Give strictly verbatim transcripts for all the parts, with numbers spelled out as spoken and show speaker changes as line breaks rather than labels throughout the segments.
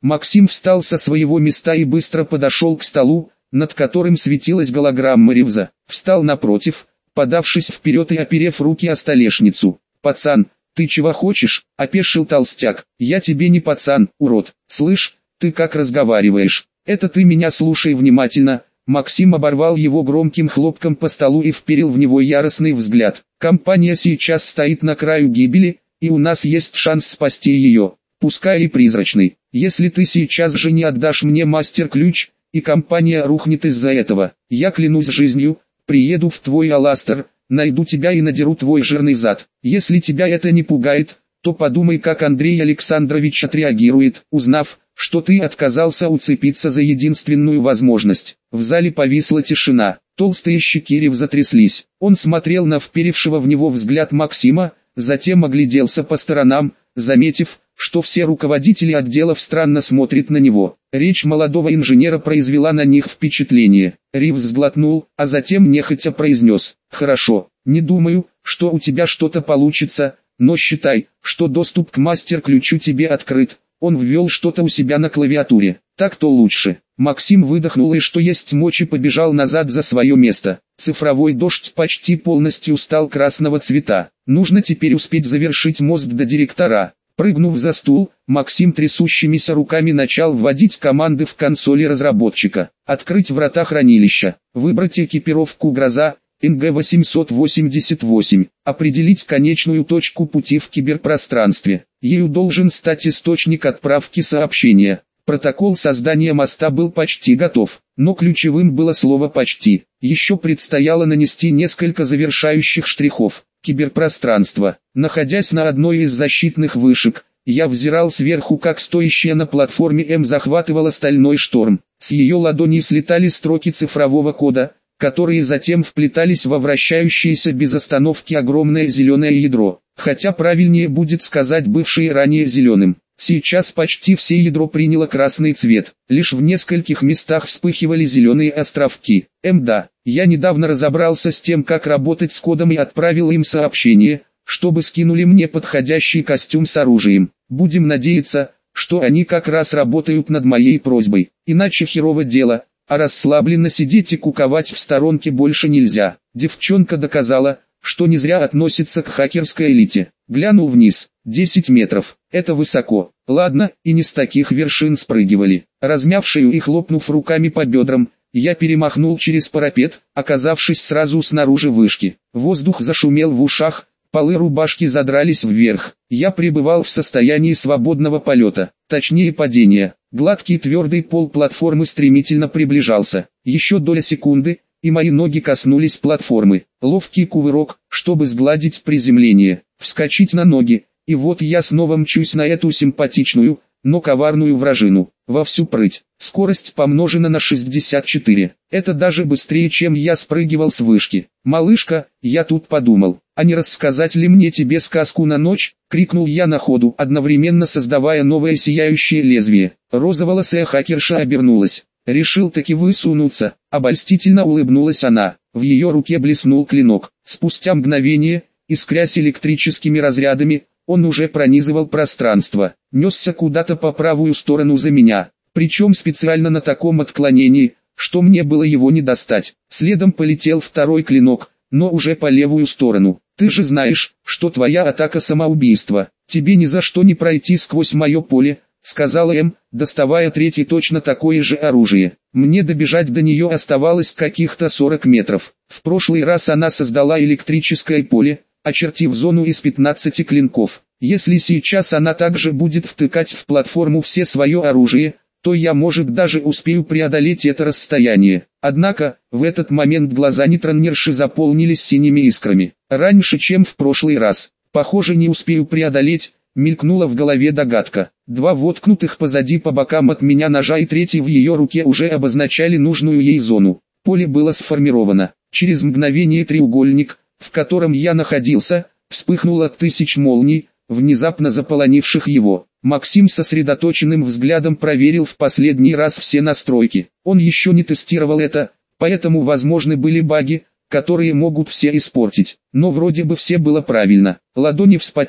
Максим встал со своего места и быстро подошел к столу, над которым светилась голограмма Ривза. Встал напротив, подавшись вперед и оперев руки о столешницу. «Пацан, ты чего хочешь?» – опешил толстяк. «Я тебе не пацан, урод. Слышь, ты как разговариваешь? Это ты меня слушай внимательно». Максим оборвал его громким хлопком по столу и вперил в него яростный взгляд. «Компания сейчас стоит на краю гибели, и у нас есть шанс спасти ее, пускай и призрачный. Если ты сейчас же не отдашь мне мастер-ключ, и компания рухнет из-за этого, я клянусь жизнью, приеду в твой Аластер, найду тебя и надеру твой жирный зад. Если тебя это не пугает, то подумай, как Андрей Александрович отреагирует, узнав, что ты отказался уцепиться за единственную возможность». В зале повисла тишина, толстые щеки Ривза затряслись. Он смотрел на вперевшего в него взгляд Максима, затем огляделся по сторонам, заметив, что все руководители отделов странно смотрят на него. Речь молодого инженера произвела на них впечатление. Ривз сглотнул, а затем нехотя произнес: «Хорошо, не думаю, что у тебя что-то получится, но считай, что доступ к мастер-ключу тебе открыт». Он ввел что-то у себя на клавиатуре. «Так-то лучше». Максим выдохнул и что есть мочи побежал назад за свое место. Цифровой дождь почти полностью стал красного цвета. Нужно теперь успеть завершить мост до директора. Прыгнув за стул, Максим трясущимися руками начал вводить команды в консоли разработчика. Открыть врата хранилища, выбрать экипировку «Гроза», эн гэ восемьсот восемьдесят восемь, определить конечную точку пути в киберпространстве. Ею должен стать источник отправки сообщения. Протокол создания моста был почти готов, но ключевым было слово «почти». Еще предстояло нанести несколько завершающих штрихов. Киберпространство. Находясь на одной из защитных вышек, я взирал сверху, как стоящая на платформе М захватывала стальной шторм. С ее ладоней слетали строки цифрового кода, которые затем вплетались во вращающееся без остановки огромное зеленое ядро, хотя правильнее будет сказать бывшее ранее зеленым. Сейчас почти все ядро приняло красный цвет, лишь в нескольких местах вспыхивали зеленые островки. Мда, я недавно разобрался с тем, как работать с кодом, и отправил им сообщение, чтобы скинули мне подходящий костюм с оружием. Будем надеяться, что они как раз работают над моей просьбой, иначе херово дело, а расслабленно сидеть и куковать в сторонке больше нельзя. Девчонка доказала, что не зря относится к хакерской элите. Глянул вниз, десять метров, это высоко. Ладно, и не с таких вершин спрыгивали. Размяв шею и хлопнув руками по бедрам, я перемахнул через парапет, оказавшись сразу снаружи вышки. Воздух зашумел в ушах, полы рубашки задрались вверх. Я пребывал в состоянии свободного полета, точнее падения. Гладкий твердый пол платформы стремительно приближался. Еще доля секунды, и мои ноги коснулись платформы. Ловкий кувырок, чтобы сгладить приземление, вскочить на ноги, и вот я снова мчусь на эту симпатичную, но коварную вражину, во всю прыть. Скорость помножена на шестьдесят четыре. Это даже быстрее, чем я спрыгивал с вышки. «Малышка, я тут подумал, а не рассказать ли мне тебе сказку на ночь?» — крикнул я на ходу, одновременно создавая новое сияющее лезвие. Розоволосая хакерша обернулась. «Решил таки высунуться», — обольстительно улыбнулась она. В ее руке блеснул клинок. Спустя мгновение, искрясь электрическими разрядами, он уже пронизывал пространство, несся куда-то по правую сторону за меня, причем специально на таком отклонении, что мне было его не достать. Следом полетел второй клинок, но уже по левую сторону. «Ты же знаешь, что твоя атака самоубийство, тебе ни за что не пройти сквозь мое поле», — сказала М, доставая третий точно такое же оружие. Мне добежать до нее оставалось каких-то сорок метров. В прошлый раз она создала электрическое поле, очертив зону из пятнадцати клинков. Если сейчас она также будет втыкать в платформу все свое оружие, то я, может, даже успею преодолеть это расстояние. Однако, в этот момент глаза нейронерши заполнились синими искрами. Раньше, чем в прошлый раз. Похоже, не успею преодолеть, мелькнула в голове догадка. Два воткнутых позади по бокам от меня ножа и третий в ее руке уже обозначали нужную ей зону. Поле было сформировано. Через мгновение треугольник, в котором я находился, вспыхнул от тысяч молний, внезапно заполонивших его. Максим сосредоточенным взглядом проверил в последний раз все настройки. Он еще не тестировал это, поэтому возможны были баги, которые могут все испортить. Но вроде бы все было правильно. Ладони вспотели.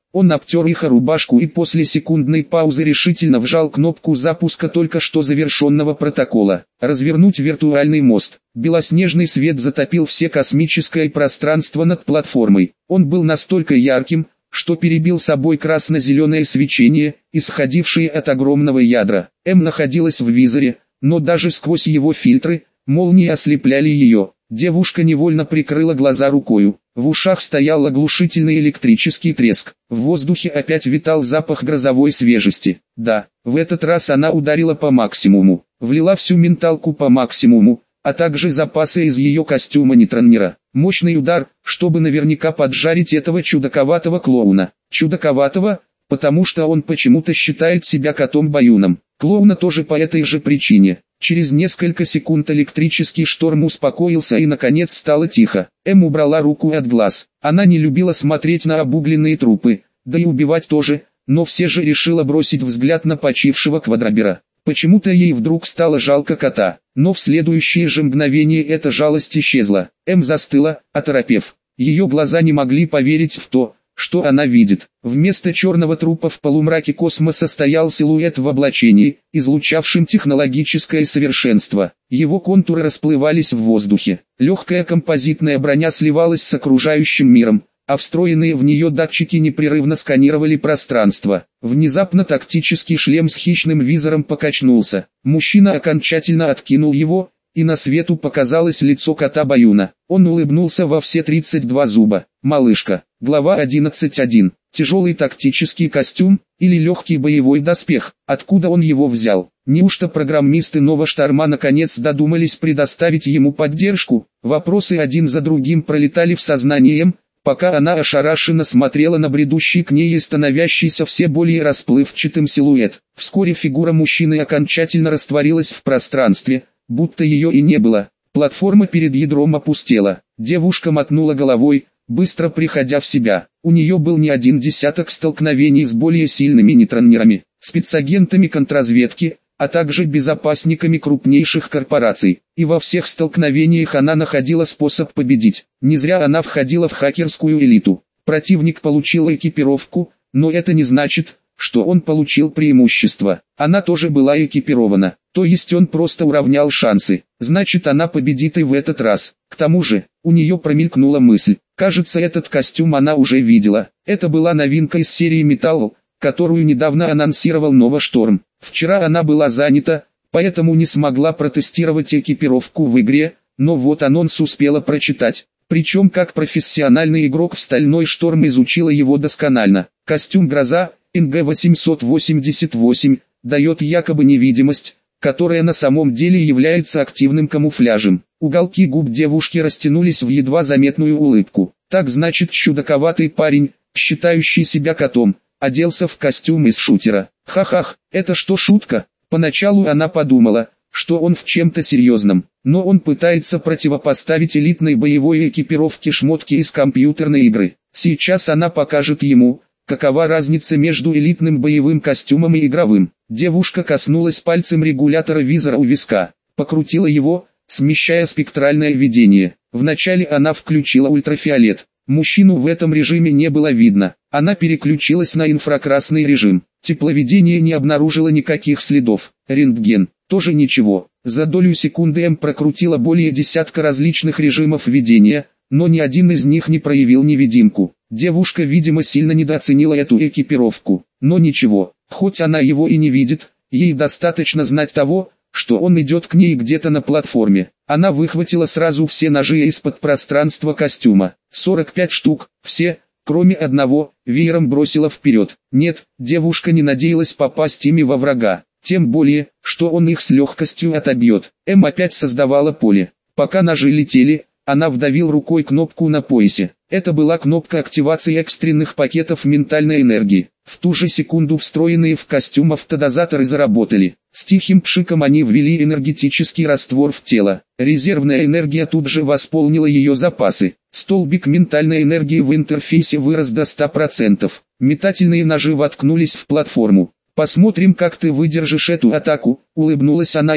Он обтер их о рубашку и после секундной паузы решительно вжал кнопку запуска только что завершенного протокола. Развернуть виртуальный мост. Белоснежный свет затопил все космическое пространство над платформой. Он был настолько ярким, что перебил собой красно-зеленое свечение, исходившее от огромного ядра. М находилась в визоре, но даже сквозь его фильтры, молнии ослепляли ее. Девушка невольно прикрыла глаза рукою. В ушах стоял оглушительный электрический треск. В воздухе опять витал запах грозовой свежести. Да, в этот раз она ударила по максимуму. Влила всю менталку по максимуму, а также запасы из ее костюма нейтронера. Мощный удар, чтобы наверняка поджарить этого чудаковатого клоуна. Чудаковатого, потому что он почему-то считает себя котом-баюном. Клоуна тоже по этой же причине. Через несколько секунд электрический шторм успокоился и наконец стало тихо. Эм убрала руку от глаз. Она не любила смотреть на обугленные трупы, да и убивать тоже, но все же решила бросить взгляд на почившего квадробера. Почему-то ей вдруг стало жалко кота, но в следующее же мгновение эта жалость исчезла. Эм застыла, оторопев. Ее глаза не могли поверить в то, что она видит. Вместо черного трупа в полумраке космоса стоял силуэт в облачении, излучавшем технологическое совершенство. Его контуры расплывались в воздухе. Легкая композитная броня сливалась с окружающим миром, а встроенные в нее датчики непрерывно сканировали пространство. Внезапно тактический шлем с хищным визором покачнулся. Мужчина окончательно откинул его, и на свету показалось лицо кота-баюна. Он улыбнулся во все тридцать два зуба. «Малышка». Глава одиннадцать точка один. Тяжелый тактический костюм, или легкий боевой доспех, откуда он его взял? Неужто программисты Нова Шторма наконец додумались предоставить ему поддержку? Вопросы один за другим пролетали в сознании М, пока она ошарашенно смотрела на бредущий к ней и становящийся все более расплывчатым силуэт. Вскоре фигура мужчины окончательно растворилась в пространстве, будто ее и не было. Платформа перед ядром опустела. Девушка мотнула головой, быстро приходя в себя. У нее был не один десяток столкновений с более сильными нейтронерами, спецагентами контрразведки, а также безопасниками крупнейших корпораций. И во всех столкновениях она находила способ победить. Не зря она входила в хакерскую элиту. Противник получил экипировку, но это не значит, что он получил преимущество. Она тоже была экипирована, то есть он просто уравнял шансы. Значит, она победит и в этот раз. К тому же, у нее промелькнула мысль. Кажется, этот костюм она уже видела. Это была новинка из серии Metal, которую недавно анонсировал Нова Шторм. Вчера она была занята, поэтому не смогла протестировать экипировку в игре, но вот анонс успела прочитать. Причем как профессиональный игрок в Стальной Шторм изучила его досконально. Костюм Гроза, эн гэ восемьсот восемьдесят восемь, дает якобы невидимость, которая на самом деле является активным камуфляжем. Уголки губ девушки растянулись в едва заметную улыбку. Так значит, чудаковатый парень, считающий себя котом, оделся в костюм из шутера. Ха-хах, это что, шутка? Поначалу она подумала, что он в чем-то серьезном, но он пытается противопоставить элитной боевой экипировке шмотки из компьютерной игры. Сейчас она покажет ему, какова разница между элитным боевым костюмом и игровым. Девушка коснулась пальцем регулятора визора у виска, покрутила его, смещая спектральное видение. Вначале она включила ультрафиолет. Мужчину в этом режиме не было видно. Она переключилась на инфракрасный режим. Тепловидение не обнаружило никаких следов. Рентген. Тоже ничего. За долю секунды М прокрутила более десятка различных режимов видения, но ни один из них не проявил невидимку. Девушка, видимо, сильно недооценила эту экипировку. Но ничего, хоть она его и не видит, ей достаточно знать того, что он идет к ней где-то на платформе. Она выхватила сразу все ножи из-под пространства костюма. сорок пять штук, все, кроме одного, веером бросила вперед. Нет, девушка не надеялась попасть ими во врага. Тем более, что он их с легкостью отобьет. М опять создавала поле. Пока ножи летели, она вдавил рукой кнопку на поясе. Это была кнопка активации экстренных пакетов ментальной энергии. В ту же секунду встроенные в костюм автодозаторы заработали. С тихим пшиком они ввели энергетический раствор в тело. Резервная энергия тут же восполнила ее запасы. Столбик ментальной энергии в интерфейсе вырос до ста процентов. Метательные ножи воткнулись в платформу. «Посмотрим, как ты выдержишь эту атаку», — улыбнулась она и,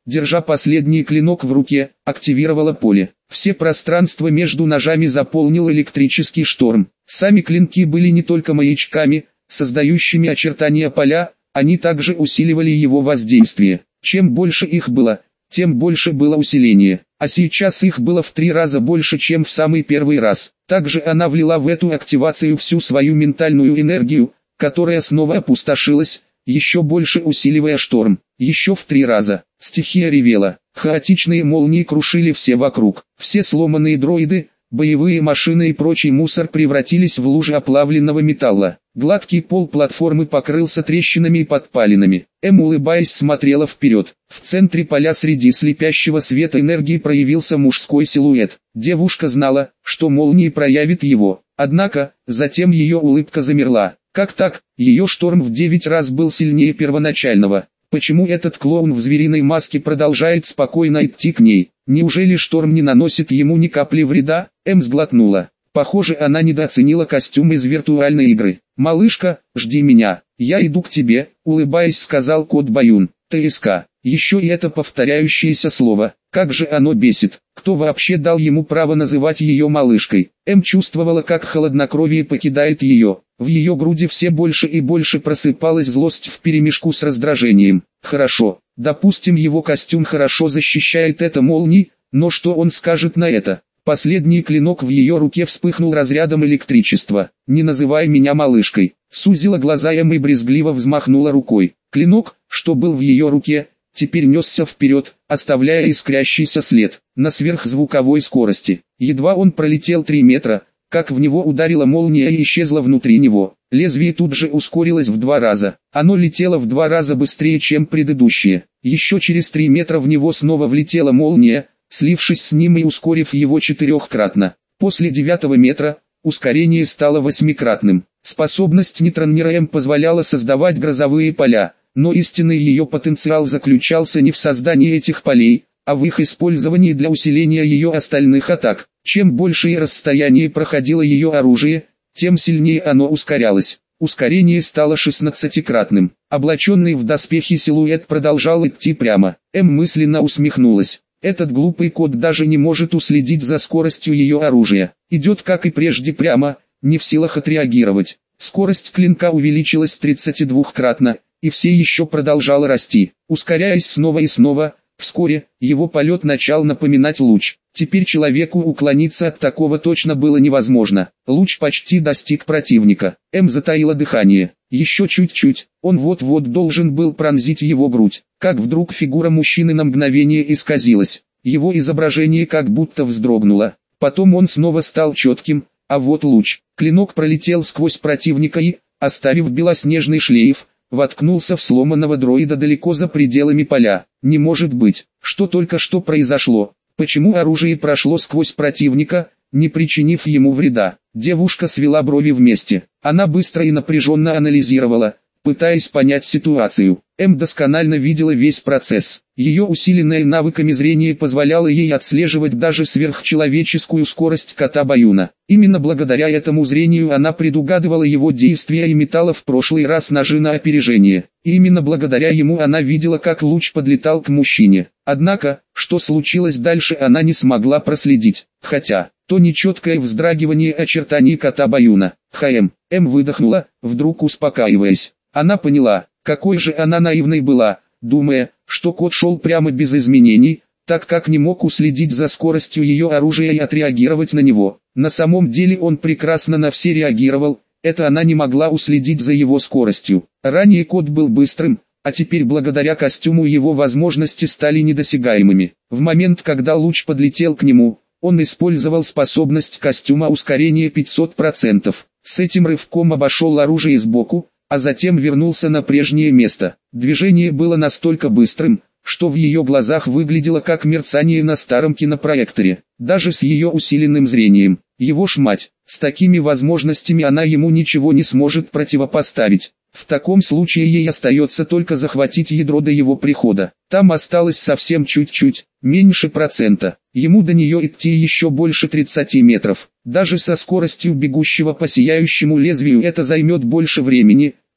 держа последний клинок в руке, активировала поле. Все пространство между ножами заполнил электрический шторм. Сами клинки были не только маячками, создающими очертания поля, они также усиливали его воздействие. Чем больше их было, тем больше было усиление, а сейчас их было в три раза больше, чем в самый первый раз. Также она влила в эту активацию всю свою ментальную энергию, которая снова опустошилась, еще больше усиливая шторм, еще в три раза. Стихия ревела, хаотичные молнии крушили все вокруг, все сломанные дроиды, боевые машины и прочий мусор превратились в лужи оплавленного металла. Гладкий пол платформы покрылся трещинами и подпалинами. Эм, улыбаясь, смотрела вперед. В центре поля среди слепящего света энергии проявился мужской силуэт. Девушка знала, что молния проявит его. Однако, затем ее улыбка замерла. Как так? Ее шторм в девять раз был сильнее первоначального. Почему этот клоун в звериной маске продолжает спокойно идти к ней? Неужели шторм не наносит ему ни капли вреда? Эм сглотнула. Похоже, она недооценила костюм из виртуальной игры. «Малышка, жди меня, я иду к тебе», — улыбаясь, сказал кот Баюн. ТСК. Еще и это повторяющееся слово. Как же оно бесит. Кто вообще дал ему право называть ее малышкой? Эм чувствовала, как холоднокровие покидает ее. В ее груди все больше и больше просыпалась злость вперемешку с раздражением. Хорошо, допустим, его костюм хорошо защищает это молнии, но что он скажет на это? Последний клинок в ее руке вспыхнул разрядом электричества. «Не называй меня малышкой», — сузила глаза Эм и брезгливо взмахнула рукой. Клинок, что был в ее руке, теперь несся вперед, оставляя искрящийся след, на сверхзвуковой скорости. Едва он пролетел три метра, как в него ударила молния и исчезла внутри него. Лезвие тут же ускорилось в два раза. Оно летело в два раза быстрее, чем предыдущее. Еще через три метра в него снова влетела молния, слившись с ним и ускорив его четырехкратно. После девятого метра ускорение стало восьмикратным. Способность нейтронера Эм позволяла создавать грозовые поля, но истинный ее потенциал заключался не в создании этих полей, а в их использовании для усиления ее остальных атак. Чем большее расстояние проходило ее оружие, тем сильнее оно ускорялось. Ускорение стало шестнадцатикратным. Облаченный в доспехи силуэт продолжал идти прямо. Эм мысленно усмехнулась. Этот глупый кот даже не может уследить за скоростью ее оружия. Идет как и прежде прямо, не в силах отреагировать. Скорость клинка увеличилась тридцатидвухкратно, и все еще продолжала расти, ускоряясь снова и снова. Вскоре, его полет начал напоминать луч. Теперь человеку уклониться от такого точно было невозможно. Луч почти достиг противника. Эм затаила дыхание. Еще чуть-чуть, он вот-вот должен был пронзить его грудь. Как вдруг фигура мужчины на мгновение исказилась. Его изображение как будто вздрогнуло. Потом он снова стал четким, а вот луч. Клинок пролетел сквозь противника и, оставив белоснежный шлейф, воткнулся в сломанного дроида далеко за пределами поля. Не может быть, что только что произошло. Почему оружие прошло сквозь противника, не причинив ему вреда? Девушка свела брови вместе. Она быстро и напряженно анализировала, пытаясь понять ситуацию. Эм досконально видела весь процесс. Ее усиленное навыками зрение позволяло ей отслеживать даже сверхчеловеческую скорость кота Баюна. Именно благодаря этому зрению она предугадывала его действия и метала в прошлый раз ножи на опережение. И именно благодаря ему она видела, как луч подлетал к мужчине. Однако, что случилось дальше, она не смогла проследить. Хотя, то нечеткое вздрагивание очертаний кота Баюна. Хм, Эм выдохнула, вдруг успокаиваясь. Она поняла, какой же она наивной была, думая, что кот шел прямо без изменений, так как не мог уследить за скоростью ее оружия и отреагировать на него. На самом деле он прекрасно на все реагировал, это она не могла уследить за его скоростью. Ранее кот был быстрым, а теперь благодаря костюму его возможности стали недосягаемыми. В момент, когда луч подлетел к нему, он использовал способность костюма ускорения пятьсот процентов. С этим рывком обошел оружие сбоку, а затем вернулся на прежнее место. Движение было настолько быстрым, что в ее глазах выглядело как мерцание на старом кинопроекторе. Даже с ее усиленным зрением, его ж мать, с такими возможностями она ему ничего не сможет противопоставить. В таком случае ей остается только захватить ядро до его прихода. Там осталось совсем чуть-чуть, меньше процента. Ему до нее идти еще больше тридцати метров. Даже со скоростью бегущего по сияющему лезвию это займет больше времени,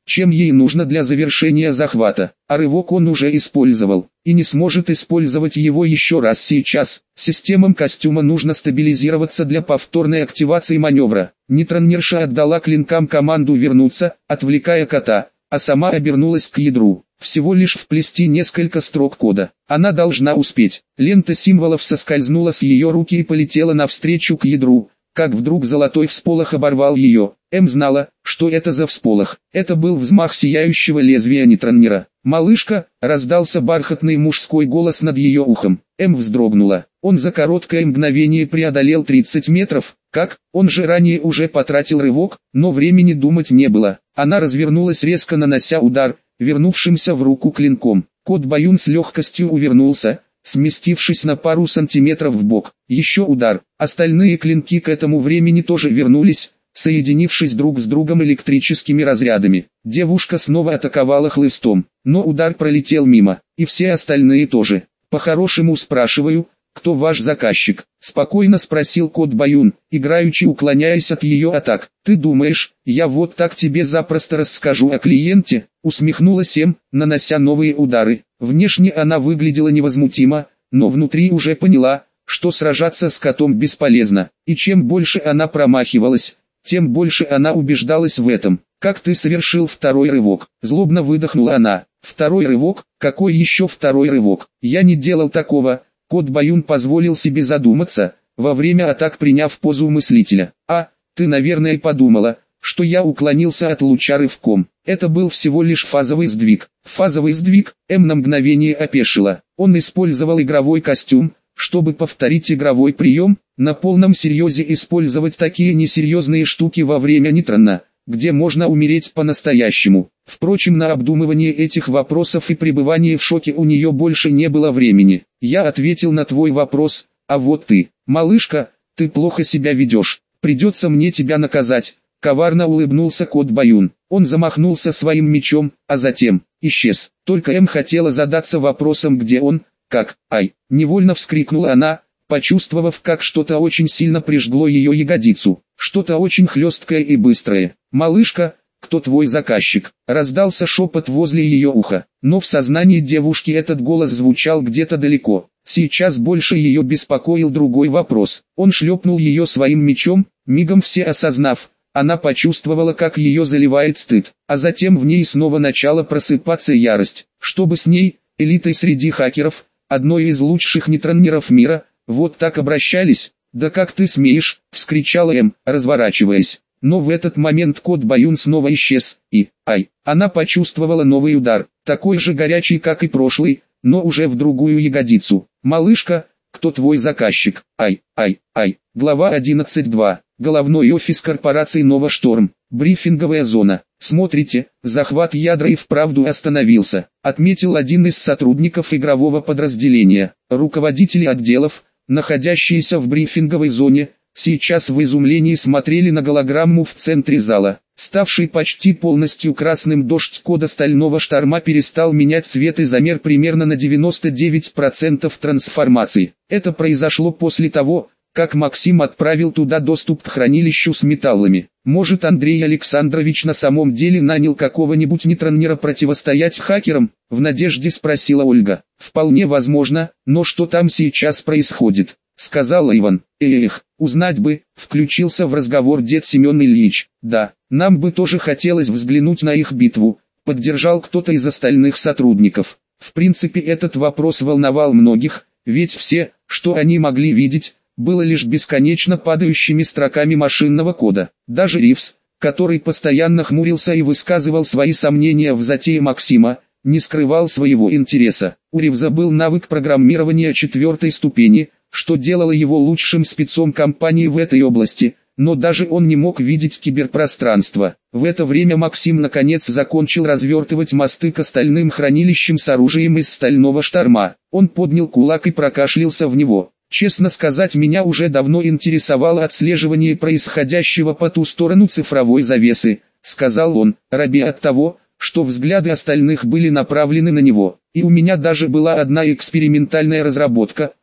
чем ей нужно для завершения захвата, а рывок он уже использовал, и не сможет использовать его еще раз сейчас. Системам костюма нужно стабилизироваться для повторной активации маневра. Нейронерша отдала клинкам команду вернуться, отвлекая кота, а сама обернулась к ядру. Всего лишь вплести несколько строк кода. Она должна успеть. Лента символов соскользнула с ее руки и полетела навстречу к ядру, как вдруг золотой всполох оборвал ее. Эм знала, что это за всполох. Это был взмах сияющего лезвия нейтронера. «Малышка!» — раздался бархатный мужской голос над ее ухом. Эм вздрогнула. Он за короткое мгновение преодолел тридцать метров. Как? Он же ранее уже потратил рывок, но времени думать не было. Она развернулась резко, нанося удар, вернувшимся в руку клинком. Кот Баюн с легкостью увернулся, сместившись на пару сантиметров вбок. Еще удар. Остальные клинки к этому времени тоже вернулись, соединившись друг с другом электрическими разрядами. Девушка снова атаковала хлыстом, но удар пролетел мимо, и все остальные тоже. «По-хорошему спрашиваю, кто ваш заказчик?» — спокойно спросил кот Баюн, играючи уклоняясь от ее атак. «Ты думаешь, я вот так тебе запросто расскажу о клиенте?» — усмехнулась Эм, нанося новые удары. Внешне она выглядела невозмутимо, но внутри уже поняла, что сражаться с котом бесполезно, и чем больше она промахивалась, тем больше она убеждалась в этом. «Как ты совершил второй рывок?» — злобно выдохнула она. «Второй рывок? Какой еще второй рывок? Я не делал такого». Кот Баюн позволил себе задуматься, во время атак приняв позу мыслителя. «А, ты, наверное, подумала, что я уклонился от луча рывком. Это был всего лишь фазовый сдвиг». Фазовый сдвиг, Эм на мгновение опешила. Он использовал игровой костюм, чтобы повторить игровой прием, на полном серьезе использовать такие несерьезные штуки во время нейтрона, где можно умереть по-настоящему. Впрочем, на обдумывание этих вопросов и пребывание в шоке у нее больше не было времени. «Я ответил на твой вопрос, а вот ты, малышка, ты плохо себя ведешь, придется мне тебя наказать», — коварно улыбнулся кот Баюн. Он замахнулся своим мечом, а затем исчез. Только Эм хотела задаться вопросом, где он, как, ай, невольно вскрикнула она, почувствовав, как что-то очень сильно прижгло ее ягодицу, что-то очень хлесткое и быстрое. «Малышка, кто твой заказчик?» — раздался шепот возле ее уха, но в сознании девушки этот голос звучал где-то далеко. Сейчас больше ее беспокоил другой вопрос. Он шлепнул ее своим мечом, мигом все осознав. Она почувствовала, как ее заливает стыд, а затем в ней снова начала просыпаться ярость. Чтобы с ней, элитой среди хакеров, одной из лучших нейтронеров мира, вот так обращались? «Да как ты смеешь!» — вскричала Эм, разворачиваясь. Но в этот момент кот Баюн снова исчез, и, ай, она почувствовала новый удар, такой же горячий, как и прошлый, но уже в другую ягодицу. «Малышка, кто твой заказчик?» «Ай, ай, ай». Глава одиннадцать два. Головной офис корпорации Нова Шторм. Брифинговая зона. «Смотрите, захват ядра и вправду остановился», отметил один из сотрудников игрового подразделения. Руководители отделов, находящиеся в брифинговой зоне, сейчас в изумлении смотрели на голограмму в центре зала. Ставший почти полностью красным дождь кода стального шторма перестал менять цвет и замер примерно на девяносто девять процентов трансформации. Это произошло после того, как Максим отправил туда доступ к хранилищу с металлами. Может, Андрей Александрович на самом деле нанял какого-нибудь нейтронера противостоять хакерам? В надежде спросила Ольга. Вполне возможно, но что там сейчас происходит? Сказал Иван. Эх, узнать бы, включился в разговор дед Семен Ильич. Да, нам бы тоже хотелось взглянуть на их битву, поддержал кто-то из остальных сотрудников. В принципе, этот вопрос волновал многих, ведь все, что они могли видеть, было лишь бесконечно падающими строками машинного кода. Даже Ривз, который постоянно хмурился и высказывал свои сомнения в затее Максима, не скрывал своего интереса. У Ривза был навык программирования четвертой ступени, что делало его лучшим спецом компании в этой области, но даже он не мог видеть киберпространство. В это время Максим наконец закончил развертывать мосты к остальным хранилищам с оружием из стального шторма. Он поднял кулак и прокашлялся в него. «Честно сказать, меня уже давно интересовало отслеживание происходящего по ту сторону цифровой завесы», — сказал он, робея от того, что взгляды остальных были направлены на него. «И у меня даже была одна экспериментальная разработка,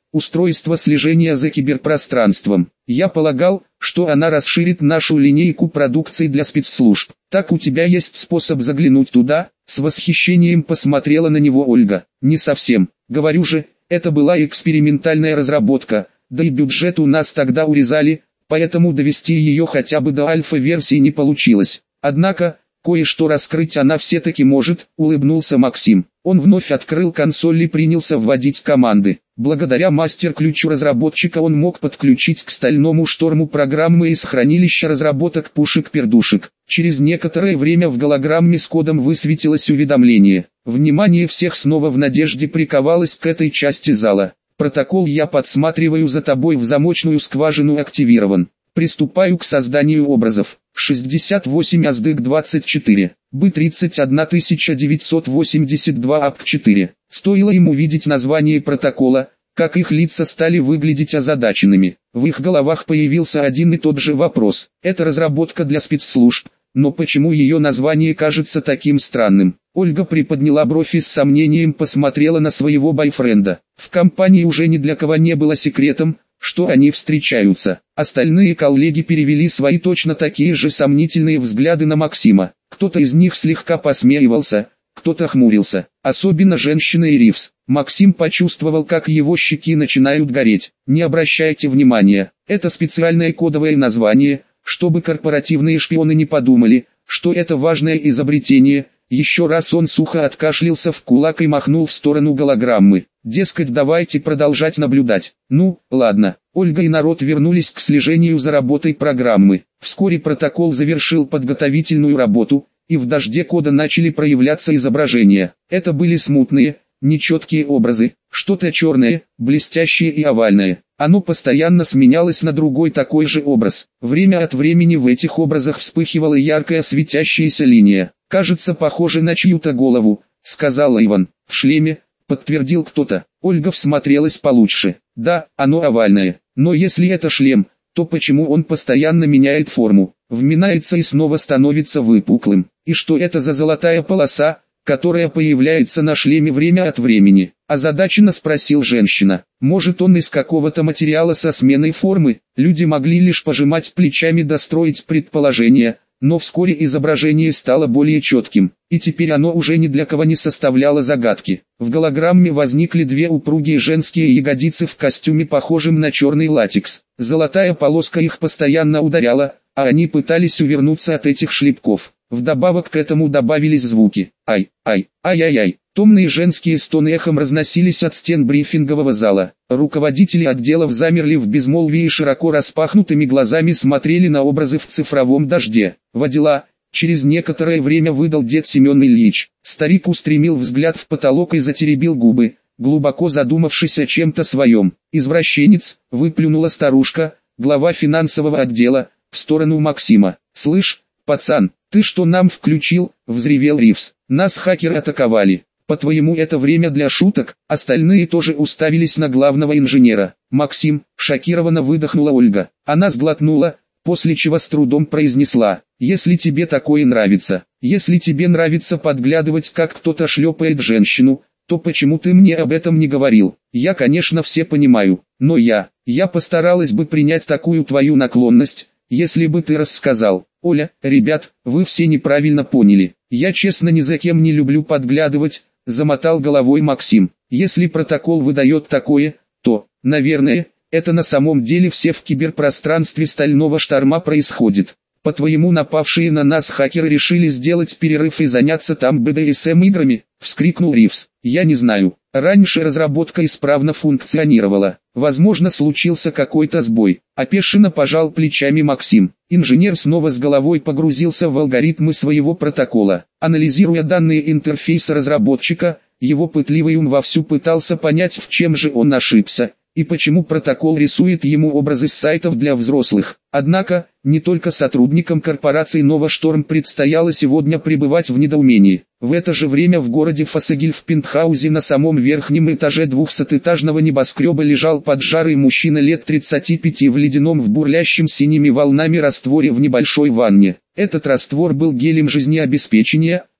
устройство слежения за киберпространством. Я полагал, что она расширит нашу линейку продукции для спецслужб. Так у тебя есть способ заглянуть туда? С восхищением посмотрела на него Ольга. Не совсем. Говорю же, это была экспериментальная разработка, да и бюджет у нас тогда урезали, поэтому довести ее хотя бы до альфа-версии не получилось. Однако, кое-что раскрыть она все-таки может, улыбнулся Максим. Он вновь открыл консоль и принялся вводить команды. Благодаря мастер-ключу разработчика он мог подключить к стальному шторму программы из хранилища разработок пушек-пердушек. Через некоторое время в голограмме с кодом высветилось уведомление. Внимание всех снова в надежде приковалось к этой части зала. Протокол «Я подсматриваю за тобой» в замочную скважину активирован. Приступаю к созданию образов. шестьдесят восемь АЗДык двадцать четыре, Бы тридцать одна тысяча девятьсот восемьдесят два АП четыре. Стоило им увидеть название протокола, как их лица стали выглядеть озадаченными. В их головах появился один и тот же вопрос. Это разработка для спецслужб, но почему ее название кажется таким странным? Ольга приподняла бровь и с сомнением посмотрела на своего бойфренда. В компании уже ни для кого не было секретом, что они встречаются. Остальные коллеги перевели свои точно такие же сомнительные взгляды на Максима. Кто-то из них слегка посмеивался, кто-то хмурился. Особенно женщина и Ривз. Максим почувствовал, как его щеки начинают гореть. Не обращайте внимания, это специальное кодовое название, чтобы корпоративные шпионы не подумали, что это важное изобретение. Еще раз он сухо откашлялся в кулак и махнул в сторону голограммы. Дескать, давайте продолжать наблюдать. Ну, ладно. Ольга и народ вернулись к слежению за работой программы. Вскоре протокол завершил подготовительную работу, и в дожде кода начали проявляться изображения. Это были смутные, нечеткие образы, что-то черное, блестящее и овальное. Оно постоянно сменялось на другой такой же образ. Время от времени в этих образах вспыхивала яркая светящаяся линия. «Кажется, похоже на чью-то голову», — сказала Иван. «В шлеме», — подтвердил кто-то. Ольга всмотрелась получше. «Да, оно овальное. Но если это шлем, то почему он постоянно меняет форму, вминается и снова становится выпуклым? И что это за золотая полоса, которая появляется на шлеме время от времени?» Озадаченно спросил женщина. «Может, он из какого-то материала со сменой формы?» Люди могли лишь пожимать плечами да строить предположения, но вскоре изображение стало более четким, и теперь оно уже ни для кого не составляло загадки. В голограмме возникли две упругие женские ягодицы в костюме, похожем на черный латекс. Золотая полоска их постоянно ударяла, а они пытались увернуться от этих шлепков. Вдобавок к этому добавились звуки «ай, ай, ай-ай-ай». Томные женские стоны эхом разносились от стен брифингового зала. Руководители отделов замерли в безмолвии и широко распахнутыми глазами смотрели на образы в цифровом дожде. «Водила», — через некоторое время выдал дед Семен Ильич. Старик устремил взгляд в потолок и затеребил губы, глубоко задумавшись о чем-то своем. «Извращенец», — выплюнула старушка, глава финансового отдела, в сторону Максима. «Слышь, пацан, ты что нам включил?» — взревел Ривз. «Нас хакеры атаковали. По-твоему, это время для шуток?» Остальные тоже уставились на главного инженера. «Максим», — шокированно выдохнула Ольга. Она сглотнула, после чего с трудом произнесла: «Если тебе такое нравится, если тебе нравится подглядывать, как кто-то шлепает женщину, то почему ты мне об этом не говорил? Я, конечно, все понимаю, но я, я постаралась бы принять такую твою наклонность, если бы ты рассказал». «Оля, ребят, вы все неправильно поняли. Я честно ни за кем не люблю подглядывать», — замотал головой Максим. «Если протокол выдает такое, то, наверное, это на самом деле все в киберпространстве стального шторма происходит. По-твоему, напавшие на нас хакеры решили сделать перерыв и заняться там бэ дэ эс эм-играми?» — вскрикнул Ривз. «Я не знаю. Раньше разработка исправно функционировала. Возможно, случился какой-то сбой». Опешенно пожал плечами Максим. Инженер снова с головой погрузился в алгоритмы своего протокола. Анализируя данные интерфейса разработчика, его пытливый ум вовсю пытался понять, в чем же он ошибся, и почему протокол рисует ему образы с сайтов для взрослых. Однако, не только сотрудникам корпорации «Новошторм» предстояло сегодня пребывать в недоумении. В это же время в городе Фасагиль в пентхаузе на самом верхнем этаже двухсотэтажного небоскреба лежал поджарый мужчина лет тридцати пяти в ледяном в бурлящем синими волнами растворе в небольшой ванне. Этот раствор был гелем жизнеобеспечения,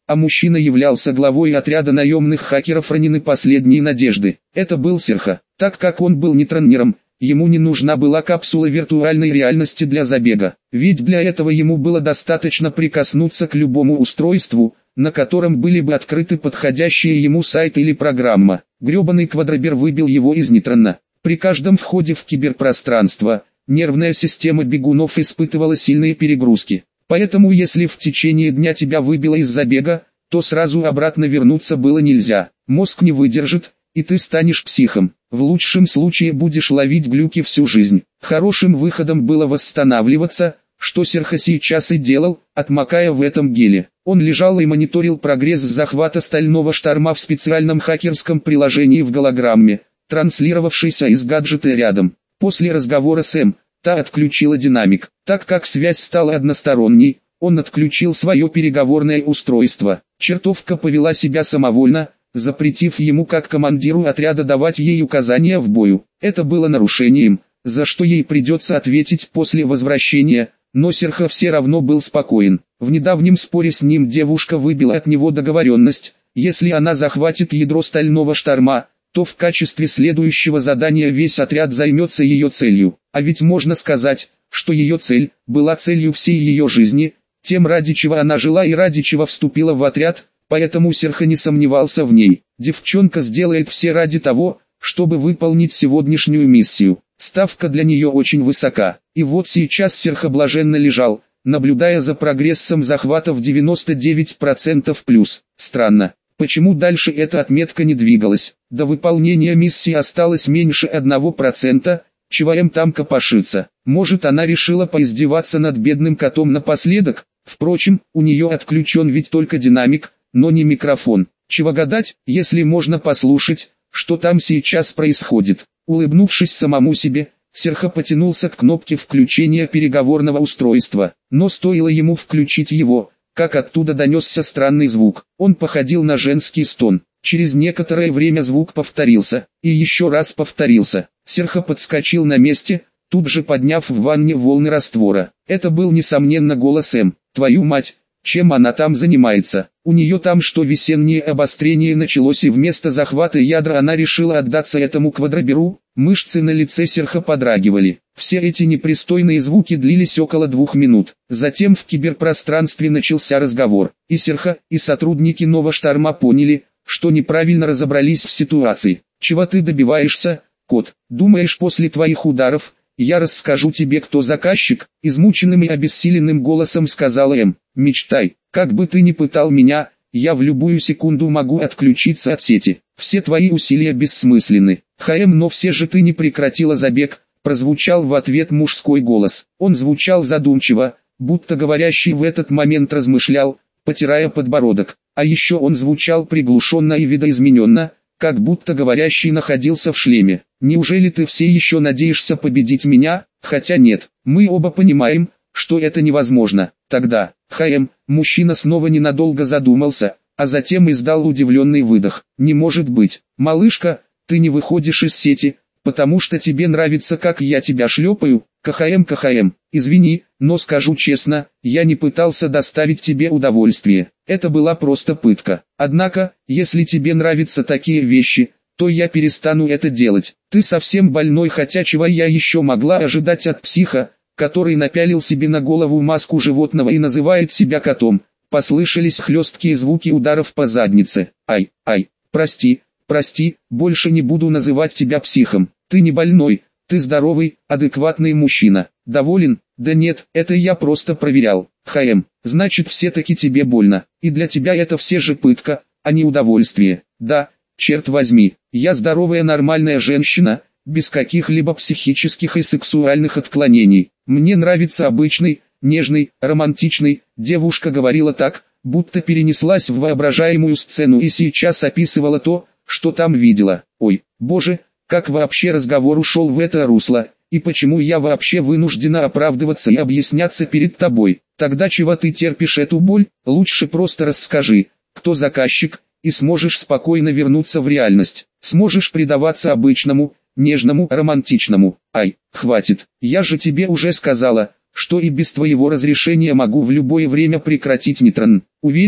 а мужчина являлся главой отряда наемных хакеров ранены последние надежды. Это был Серхо. Так как он был нейтронером, ему не нужна была капсула виртуальной реальности для забега, ведь для этого ему было достаточно прикоснуться к любому устройству, на котором были бы открыты подходящие ему сайт или программа. Гребаный квадробер выбил его из нейтрона. При каждом входе в киберпространство, нервная система бегунов испытывала сильные перегрузки. Поэтому если в течение дня тебя выбило из забега, то сразу обратно вернуться было нельзя. Мозг не выдержит, и ты станешь психом. В лучшем случае будешь ловить глюки всю жизнь. Хорошим выходом было восстанавливаться, что Серхо сейчас и делал, отмокая в этом геле. Он лежал и мониторил прогресс захвата стального шторма в специальном хакерском приложении в голограмме, транслировавшейся из гаджета рядом. После разговора с Эм, та отключила динамик. Так как связь стала односторонней, он отключил свое переговорное устройство. Чертовка повела себя самовольно, запретив ему как командиру отряда давать ей указания в бою. Это было нарушением, за что ей придется ответить после возвращения, но Серхо все равно был спокоен. В недавнем споре с ним девушка выбила от него договоренность: если она захватит ядро стального шторма, то в качестве следующего задания весь отряд займется ее целью. А ведь можно сказать, что ее цель была целью всей ее жизни, тем ради чего она жила и ради чего вступила в отряд, поэтому Серхо не сомневался в ней. Девчонка сделает все ради того, чтобы выполнить сегодняшнюю миссию. Ставка для нее очень высока. И вот сейчас Серхо блаженно лежал, наблюдая за прогрессом захвата в девяносто девять процентов плюс. Странно, почему дальше эта отметка не двигалась? До выполнения миссии осталось меньше одного процента, чего им там копошится. Может, она решила поиздеваться над бедным котом напоследок? Впрочем, у нее отключен ведь только динамик, но не микрофон. Чего гадать, если можно послушать, что там сейчас происходит. Улыбнувшись самому себе, Серхо потянулся к кнопке включения переговорного устройства. Но стоило ему включить его, как оттуда донесся странный звук. Он походил на женский стон. Через некоторое время звук повторился, и еще раз повторился. Серхо подскочил на месте, тут же подняв в ванне волны раствора. Это был несомненно голос Эм. «Твою мать, чем она там занимается? У нее там что, весеннее обострение началось, и вместо захвата ядра она решила отдаться этому квадроберу?» Мышцы на лице Серхо подрагивали. Все эти непристойные звуки длились около двух минут. Затем в киберпространстве начался разговор. И Серхо, и сотрудники Нового Шторма поняли, что неправильно разобрались в ситуации. «Чего ты добиваешься, кот? Думаешь, после твоих ударов я расскажу тебе, кто заказчик?» Измученным и обессиленным голосом сказала Эм. «Мечтай, как бы ты ни пытал меня, я в любую секунду могу отключиться от сети. Все твои усилия бессмысленны. ХМ, но все же ты не прекратила забег», прозвучал в ответ мужской голос. Он звучал задумчиво, будто говорящий в этот момент размышлял, потирая подбородок. А еще он звучал приглушенно и видоизмененно, как будто говорящий находился в шлеме. «Неужели ты все еще надеешься победить меня? Хотя нет, мы оба понимаем, что это невозможно». Тогда, ХМ, мужчина снова ненадолго задумался, а затем издал удивленный выдох. «Не может быть, малышка, ты не выходишь из сети, потому что тебе нравится, как я тебя шлепаю?» «КХМ, КХМ, извини, но скажу честно, я не пытался доставить тебе удовольствие. Это была просто пытка. Однако, если тебе нравятся такие вещи, то я перестану это делать. Ты совсем больной, хотя чего я еще могла ожидать от психа, который напялил себе на голову маску животного и называет себя котом?» Послышались хлесткие звуки ударов по заднице. «Ай, ай, прости, прости, больше не буду называть тебя психом. Ты не больной, ты здоровый, адекватный мужчина. Доволен?» «Да нет, это я просто проверял». «ХМ, значит все-таки тебе больно, и для тебя это все же пытка, а не удовольствие?» «Да, черт возьми, я здоровая нормальная женщина, без каких-либо психических и сексуальных отклонений. Мне нравится обычный, нежный, романтичный». Девушка говорила так, будто перенеслась в воображаемую сцену и сейчас описывала то, что там видела. «Ой, боже, как вообще разговор ушел в это русло, и почему я вообще вынуждена оправдываться и объясняться перед тобой? Тогда чего ты терпишь эту боль? Лучше просто расскажи, кто заказчик, и сможешь спокойно вернуться в реальность. Сможешь предаваться обычному, нежному, романтичному». «Ай, хватит, я же тебе уже сказала, что и без твоего разрешения могу в любое время прекратить нейтрон». «Уверена?»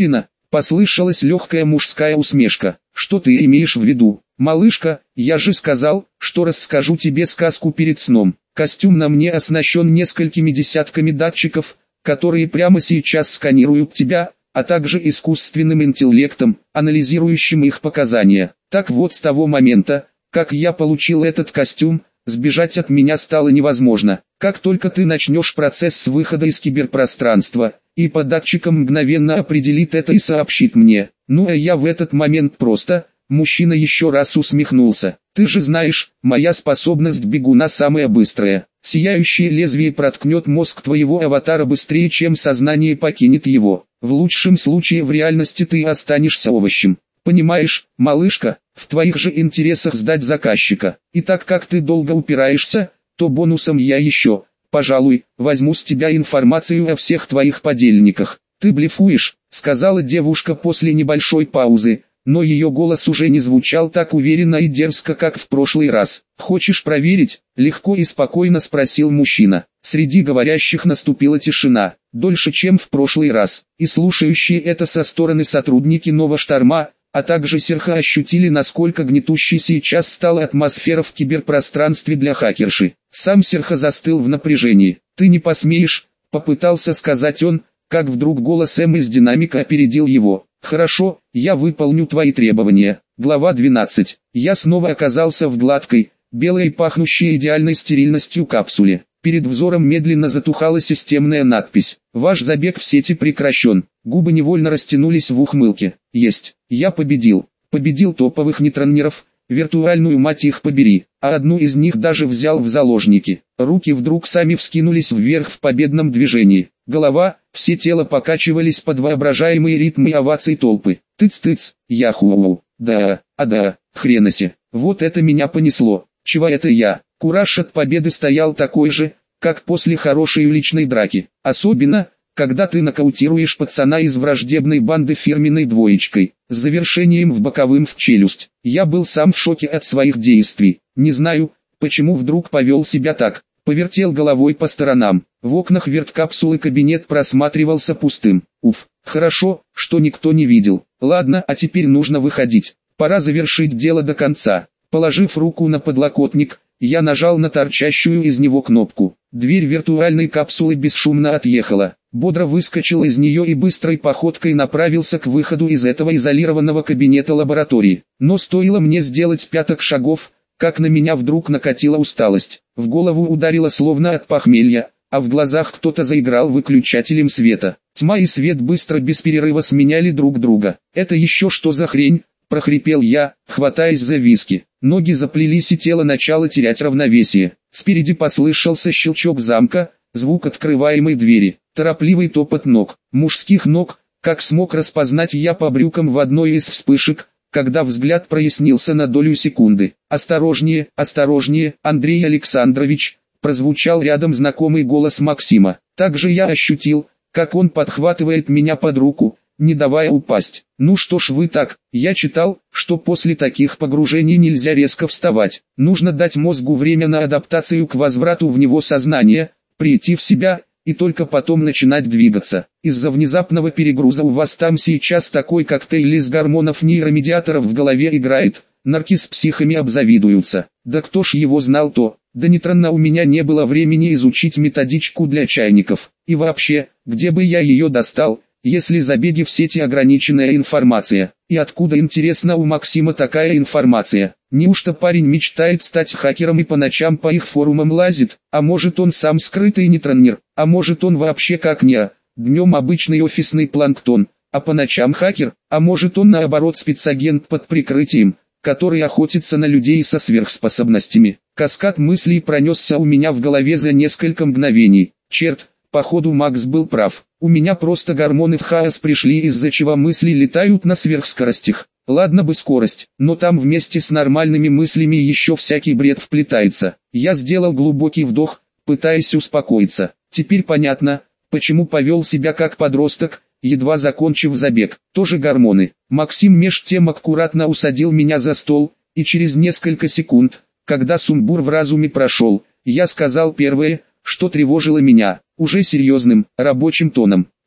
Послышалась легкая мужская усмешка. Что ты имеешь в виду? Малышка, я же сказал, что расскажу тебе сказку перед сном. Костюм на мне оснащен несколькими десятками датчиков, которые прямо сейчас сканируют тебя, а также искусственным интеллектом, анализирующим их показания. Так вот, с того момента, как я получил этот костюм, сбежать от меня стало невозможно. Как только ты начнешь процесс выхода из киберпространства, и по датчикам мгновенно определит это и сообщит мне. Ну а я в этот момент просто... Мужчина еще раз усмехнулся. Ты же знаешь, моя способность бегуна самая быстрая. Сияющее лезвие проткнет мозг твоего аватара быстрее, чем сознание покинет его. В лучшем случае в реальности ты останешься овощем. Понимаешь, малышка, в твоих же интересах сдать заказчика. И так как ты долго упираешься, то бонусом я еще, пожалуй, возьму с тебя информацию о всех твоих подельниках. Ты блефуешь, сказала девушка после небольшой паузы. Но ее голос уже не звучал так уверенно и дерзко, как в прошлый раз. «Хочешь проверить?» – легко и спокойно спросил мужчина. Среди говорящих наступила тишина, дольше, чем в прошлый раз, и слушающие это со стороны сотрудники Новошторма, а также Серха ощутили, насколько гнетущей сейчас стала атмосфера в киберпространстве для хакерши. Сам Серха застыл в напряжении. «Ты не посмеешь», – попытался сказать он, как вдруг голос Эм из динамика опередил его. «Хорошо, я выполню твои требования». Глава двенадцать. Я снова оказался в гладкой, белой и пахнущей идеальной стерильностью капсуле. Перед взором медленно затухала системная надпись. «Ваш забег в сети прекращен». Губы невольно растянулись в ухмылке. «Есть, я победил. Победил топовых нейтронеров, виртуальную мать их побери, а одну из них даже взял в заложники». Руки вдруг сами вскинулись вверх в победном движении. Голова, все тело покачивались под воображаемые ритмы оваций толпы. Тыц-тыц, яху, да, а да, хренасе, вот это меня понесло. Чего это я? Кураж от победы стоял такой же, как после хорошей уличной драки. Особенно, когда ты нокаутируешь пацана из враждебной банды фирменной двоечкой, с завершением в боковым в челюсть. Я был сам в шоке от своих действий. Не знаю, почему вдруг повел себя так. Повертел головой по сторонам. В окнах верткапсулы кабинет просматривался пустым. Уф, хорошо, что никто не видел. Ладно, а теперь нужно выходить. Пора завершить дело до конца. Положив руку на подлокотник, я нажал на торчащую из него кнопку. Дверь виртуальной капсулы бесшумно отъехала. Бодро выскочил из нее и быстрой походкой направился к выходу из этого изолированного кабинета лаборатории. Но стоило мне сделать пяток шагов, как на меня вдруг накатила усталость. В голову ударило словно от похмелья, а в глазах кто-то заиграл выключателем света. Тьма и свет быстро без перерыва сменяли друг друга. «Это еще что за хрень?» – прохрипел я, хватаясь за виски. Ноги заплелись и тело начало терять равновесие. Спереди послышался щелчок замка, звук открываемой двери, торопливый топот ног, мужских ног, как смог распознать я по брюкам в одной из вспышек, когда взгляд прояснился на долю секунды. «Осторожнее, осторожнее, Андрей Александрович!» прозвучал рядом знакомый голос Максима. Также я ощутил, как он подхватывает меня под руку, не давая упасть. «Ну что ж вы так, я читал, что после таких погружений нельзя резко вставать. Нужно дать мозгу время на адаптацию к возврату в него сознания, прийти в себя, и только потом начинать двигаться. Из-за внезапного перегруза у вас там сейчас такой коктейль из гормонов нейромедиаторов в голове играет, нарки с психами обзавидуются. Да кто ж его знал-то? Да нейтронно у меня не было времени изучить методичку для чайников. И вообще, где бы я ее достал, если забеги в сети ограниченная информация? И откуда, интересно, у Максима такая информация? Неужто парень мечтает стать хакером и по ночам по их форумам лазит? А может он сам скрытый нейтронер? А может он вообще как не, днем обычный офисный планктон, а по ночам хакер? А может он наоборот спецагент под прикрытием, который охотится на людей со сверхспособностями? Каскад мыслей пронесся у меня в голове за несколько мгновений. Черт, походу Макс был прав. У меня просто гормоны в хаос пришли, из-за чего мысли летают на сверхскоростях. Ладно бы скорость, но там вместе с нормальными мыслями еще всякий бред вплетается. Я сделал глубокий вдох, пытаясь успокоиться. Теперь понятно, почему повел себя как подросток, едва закончив забег. Тоже гормоны. Максим меж тем аккуратно усадил меня за стол, и через несколько секунд, когда сумбур в разуме прошел, я сказал первое, что тревожило меня, уже серьезным, рабочим тоном.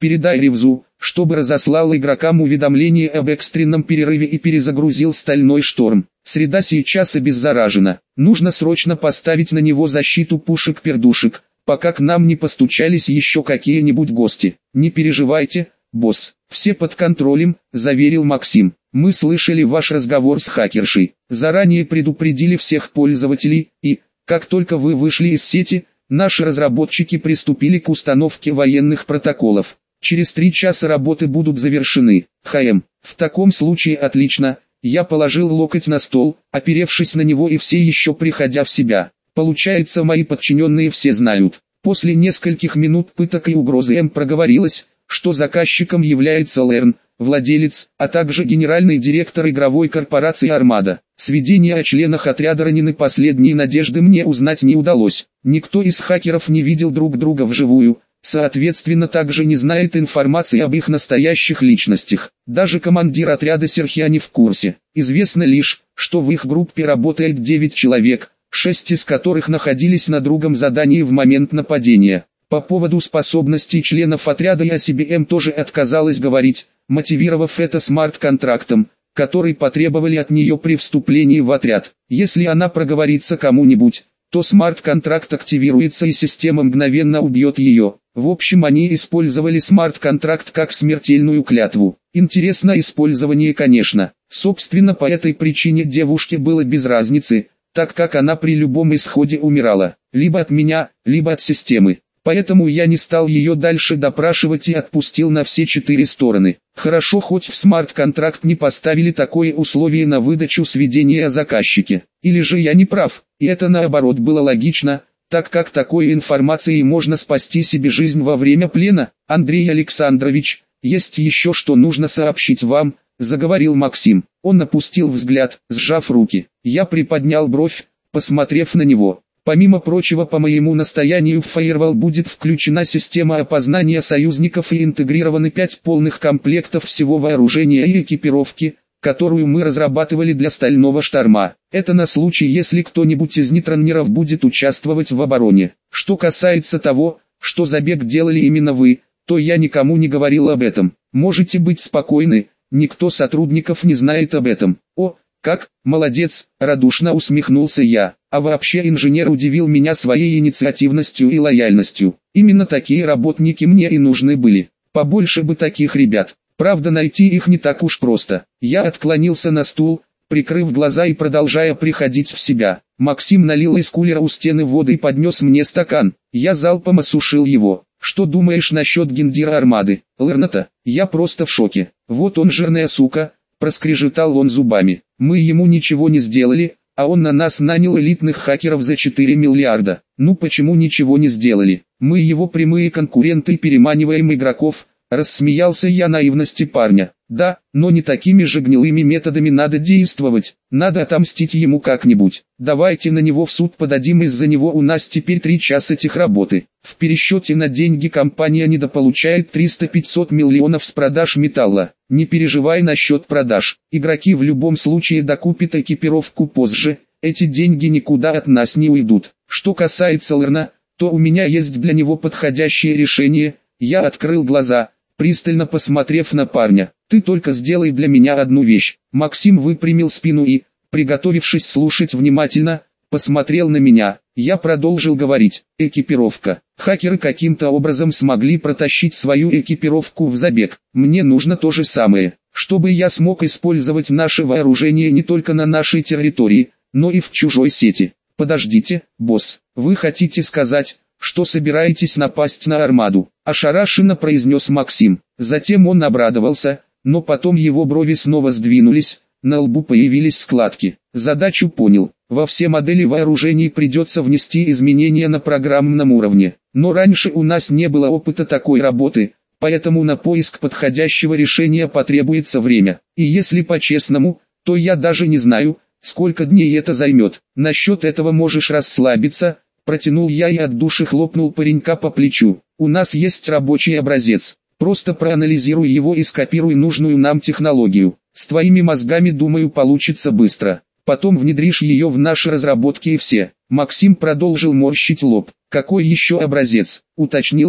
Передай Ривзу, чтобы разослал игрокам уведомление об экстренном перерыве и перезагрузил Стальной Шторм. Среда сейчас обеззаражена. Нужно срочно поставить на него защиту пушек-пердушек, пока к нам не постучались еще какие-нибудь гости. Не переживайте, босс, все под контролем, заверил Максим. Мы слышали ваш разговор с хакершей. Заранее предупредили всех пользователей, и, как только вы вышли из сети, наши разработчики приступили к установке военных протоколов. Через три часа работы будут завершены. ХМ. В таком случае отлично. Я положил локоть на стол, оперевшись на него и все еще приходя в себя. Получается, мои подчиненные все знают. После нескольких минут пыток и угрозы М проговорилась, что заказчиком является Лерн, владелец, а также генеральный директор игровой корпорации «Армада». Сведения о членах отряда ранены, последние надежды мне узнать не удалось. Никто из хакеров не видел друг друга вживую, соответственно также не знает информации об их настоящих личностях. Даже командир отряда Серхиа не в курсе. Известно лишь, что в их группе работает девять человек, шесть из которых находились на другом задании в момент нападения. По поводу способностей членов отряда я себе М тоже отказалась говорить, мотивировав это смарт-контрактом, который потребовали от нее при вступлении в отряд. Если она проговорится кому-нибудь, то смарт-контракт активируется и система мгновенно убьет ее. В общем, они использовали смарт-контракт как смертельную клятву. Интересно использование, конечно. Собственно, по этой причине девушке было без разницы, так как она при любом исходе умирала, либо от меня, либо от системы. Поэтому я не стал ее дальше допрашивать и отпустил на все четыре стороны. Хорошо, хоть в смарт-контракт не поставили такое условие на выдачу сведения о заказчике. Или же я не прав, и это наоборот было логично, так как такой информацией можно спасти себе жизнь во время плена. Андрей Александрович, есть еще что нужно сообщить вам, заговорил Максим. Он опустил взгляд, сжав руки. Я приподнял бровь, посмотрев на него. Помимо прочего, по моему настоянию в Firewall будет включена система опознания союзников и интегрированы пять полных комплектов всего вооружения и экипировки, которую мы разрабатывали для Стального Шторма. Это на случай, если кто-нибудь из нетронеров будет участвовать в обороне. Что касается того, что забег делали именно вы, то я никому не говорил об этом. Можете быть спокойны, никто сотрудников не знает об этом. О, как, молодец, радушно усмехнулся я. А вообще инженер удивил меня своей инициативностью и лояльностью. Именно такие работники мне и нужны были. Побольше бы таких ребят. Правда, найти их не так уж просто. Я отклонился на стул, прикрыв глаза и продолжая приходить в себя. Максим налил из кулера у стены воды и поднес мне стакан. Я залпом осушил его. Что думаешь насчет гендира армады, Лерната? Я просто в шоке. Вот он, жирная сука, проскрежетал он зубами. Мы ему ничего не сделали, а он на нас нанял элитных хакеров за четыре миллиарда. Ну почему ничего не сделали? Мы его прямые конкуренты и переманиваем игроков. Рассмеялся я наивности парня. Да, но не такими же гнилыми методами надо действовать. Надо отомстить ему как-нибудь. Давайте на него в суд подадим, из-за него у нас теперь три часа техработы. В пересчете на деньги компания недополучает триста-пятьсот миллионов с продаж металла. Не переживай насчет продаж. Игроки в любом случае докупят экипировку позже. Эти деньги никуда от нас не уйдут. Что касается Лерна, то у меня есть для него подходящее решение. Я открыл глаза, пристально посмотрев на парня. Ты только сделай для меня одну вещь. Максим выпрямил спину и, приготовившись слушать внимательно, посмотрел на меня. Я продолжил говорить. Экипировка. Хакеры каким-то образом смогли протащить свою экипировку в забег. Мне нужно то же самое, чтобы я смог использовать наше вооружение не только на нашей территории, но и в чужой сети. Подождите, босс, вы хотите сказать, что собираетесь напасть на армаду? Ошарашенно произнес Максим. Затем он обрадовался, но потом его брови снова сдвинулись, на лбу появились складки. Задачу понял. Во все модели вооружений придется внести изменения на программном уровне. Но раньше у нас не было опыта такой работы, поэтому на поиск подходящего решения потребуется время. И если по-честному, то я даже не знаю, сколько дней это займет. Насчет этого можешь расслабиться, протянул я и от души хлопнул паренька по плечу. У нас есть рабочий образец. Просто проанализируй его и скопируй нужную нам технологию. С твоими мозгами, думаю, получится быстро. Потом внедришь ее в наши разработки и все. Максим продолжил морщить лоб. Какой еще образец? Уточнил он.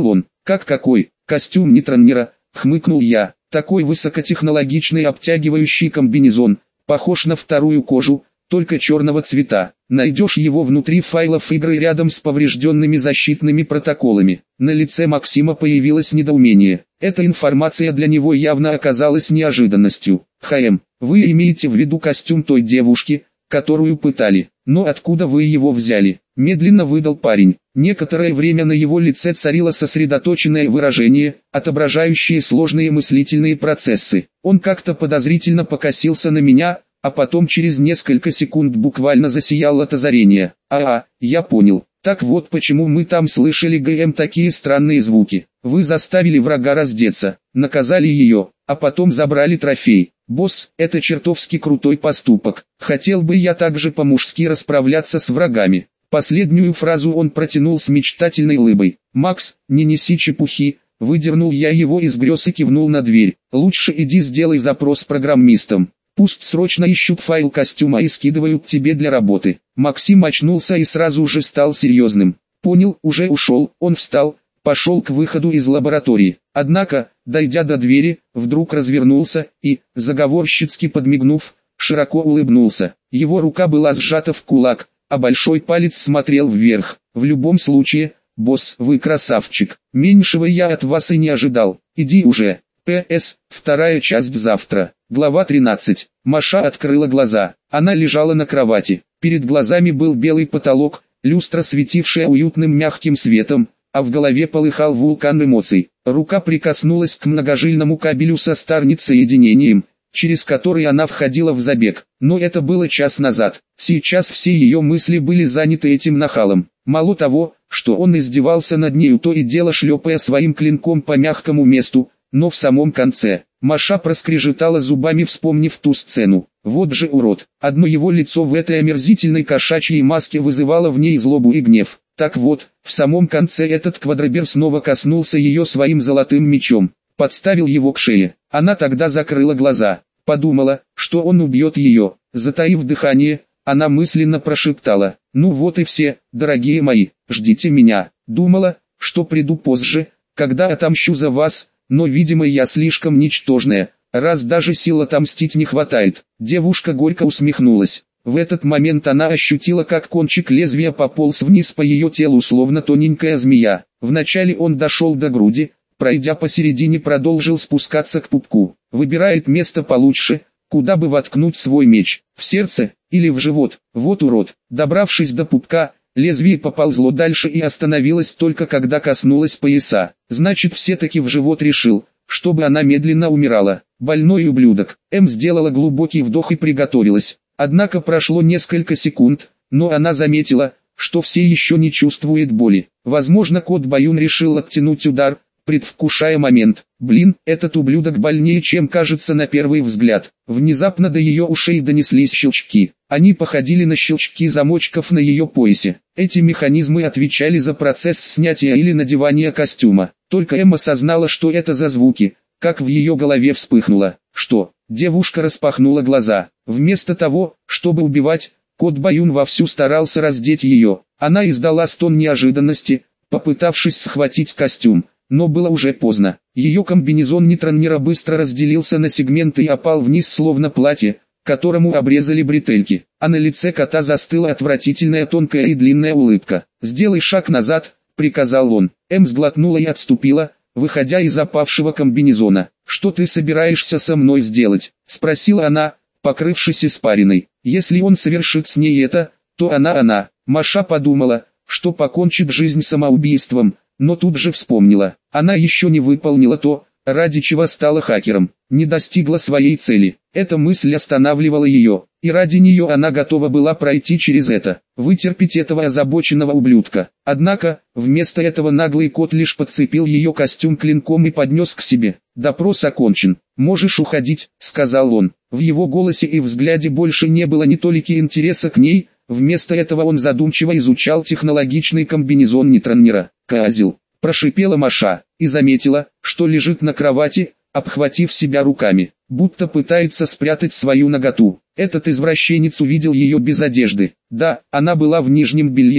Как какой? Костюм нейтронера, хмыкнул я. Такой высокотехнологичный обтягивающий комбинезон, похож на вторую кожу, только черного цвета. Найдешь его внутри файлов игры рядом с поврежденными защитными протоколами. На лице Максима появилось недоумение. Эта информация для него явно оказалась неожиданностью. «ХМ, вы имеете в виду костюм той девушки, которую пытали? Но откуда вы его взяли?» Медленно выдал парень. Некоторое время на его лице царило сосредоточенное выражение, отображающее сложные мыслительные процессы. Он как-то подозрительно покосился на меня, а потом через несколько секунд буквально засиял от озарения. «А, я понял. Так вот почему мы там слышали ГМ такие странные звуки. Вы заставили врага раздеться, наказали ее, а потом забрали трофей. Босс, это чертовски крутой поступок. Хотел бы я также по-мужски расправляться с врагами». Последнюю фразу он протянул с мечтательной улыбой. «Макс, не неси чепухи», выдернул я его из грез и кивнул на дверь. «Лучше иди сделай запрос программистам. Пусть срочно ищут файл костюма и скидывают тебе для работы». Максим очнулся и сразу же стал серьезным. «Понял, уже ушел». Он встал, пошел к выходу из лаборатории. Однако, дойдя до двери, вдруг развернулся и, заговорщицки подмигнув, широко улыбнулся. Его рука была сжата в кулак, а большой палец смотрел вверх. «В любом случае, босс, вы красавчик. Меньшего я от вас и не ожидал. Иди уже. П.С. Вторая часть завтра». Глава тринадцать. Маша открыла глаза. Она лежала на кровати. Перед глазами был белый потолок, люстра, светившая уютным мягким светом, а в голове полыхал вулкан эмоций. Рука прикоснулась к многожильному кабелю со старнит-соединением, через который она входила в забег. Но это было час назад. Сейчас все ее мысли были заняты этим нахалом. Мало того, что он издевался над нею, то и дело шлепая своим клинком по мягкому месту, но в самом конце Маша проскрежетала зубами, вспомнив ту сцену. Вот же урод. Одно его лицо в этой омерзительной кошачьей маске вызывало в ней злобу и гнев. Так вот, в самом конце этот квадробер снова коснулся ее своим золотым мечом, подставил его к шее. Она тогда закрыла глаза, подумала, что он убьет ее. Затаив дыхание, она мысленно прошептала: «Ну вот и все, дорогие мои, ждите меня». Думала, что приду позже, когда отомщу за вас, но, видимо, я слишком ничтожная, раз даже сил отомстить не хватает. Девушка горько усмехнулась. В этот момент она ощутила, как кончик лезвия пополз вниз по ее телу, словно тоненькая змея. Вначале он дошел до груди, пройдя посередине, продолжил спускаться к пупку. Выбирает место получше, куда бы воткнуть свой меч, в сердце или в живот. Вот урод. Добравшись до пупка, лезвие поползло дальше и остановилось только когда коснулось пояса. Значит, все-таки в живот решил, чтобы она медленно умирала. Больной ублюдок. М сделала глубокий вдох и приготовилась. Однако прошло несколько секунд, но она заметила, что все еще не чувствует боли. Возможно, кот Баюн решил оттянуть удар, предвкушая момент. Блин, этот ублюдок больнее, чем кажется на первый взгляд. Внезапно до ее ушей донеслись щелчки. Они походили на щелчки замочков на ее поясе. Эти механизмы отвечали за процесс снятия или надевания костюма. Только Эмма осознала, что это за звуки, как в ее голове вспыхнуло. Что? Девушка распахнула глаза. Вместо того, чтобы убивать, кот Баюн вовсю старался раздеть ее. Она издала стон неожиданности, попытавшись схватить костюм, но было уже поздно. Ее комбинезон нейтронера быстро разделился на сегменты и опал вниз, словно платье, которому обрезали бретельки, а на лице кота застыла отвратительная тонкая и длинная улыбка. «Сделай шаг назад», — приказал он. Эм сглотнула и отступила, выходя из опавшего комбинезона. «Что ты собираешься со мной сделать?» — спросила она, покрывшись испариной. «Если он совершит с ней это, то она она». Маша подумала, что покончит жизнь самоубийством, но тут же вспомнила. Она еще не выполнила то, ради чего стала хакером, не достигла своей цели. Эта мысль останавливала ее, и ради нее она готова была пройти через это, вытерпеть этого озабоченного ублюдка. Однако, вместо этого наглый кот лишь подцепил ее костюм клинком и поднес к себе. «Допрос окончен, можешь уходить», — сказал он. В его голосе и взгляде больше не было ни толики интереса к ней, вместо этого он задумчиво изучал технологичный комбинезон нейтронера. «Козел», — прошипела Маша, и заметила, что лежит на кровати, обхватив себя руками, будто пытается спрятать свою наготу. Этот извращенец увидел ее без одежды. Да, она была в нижнем белье,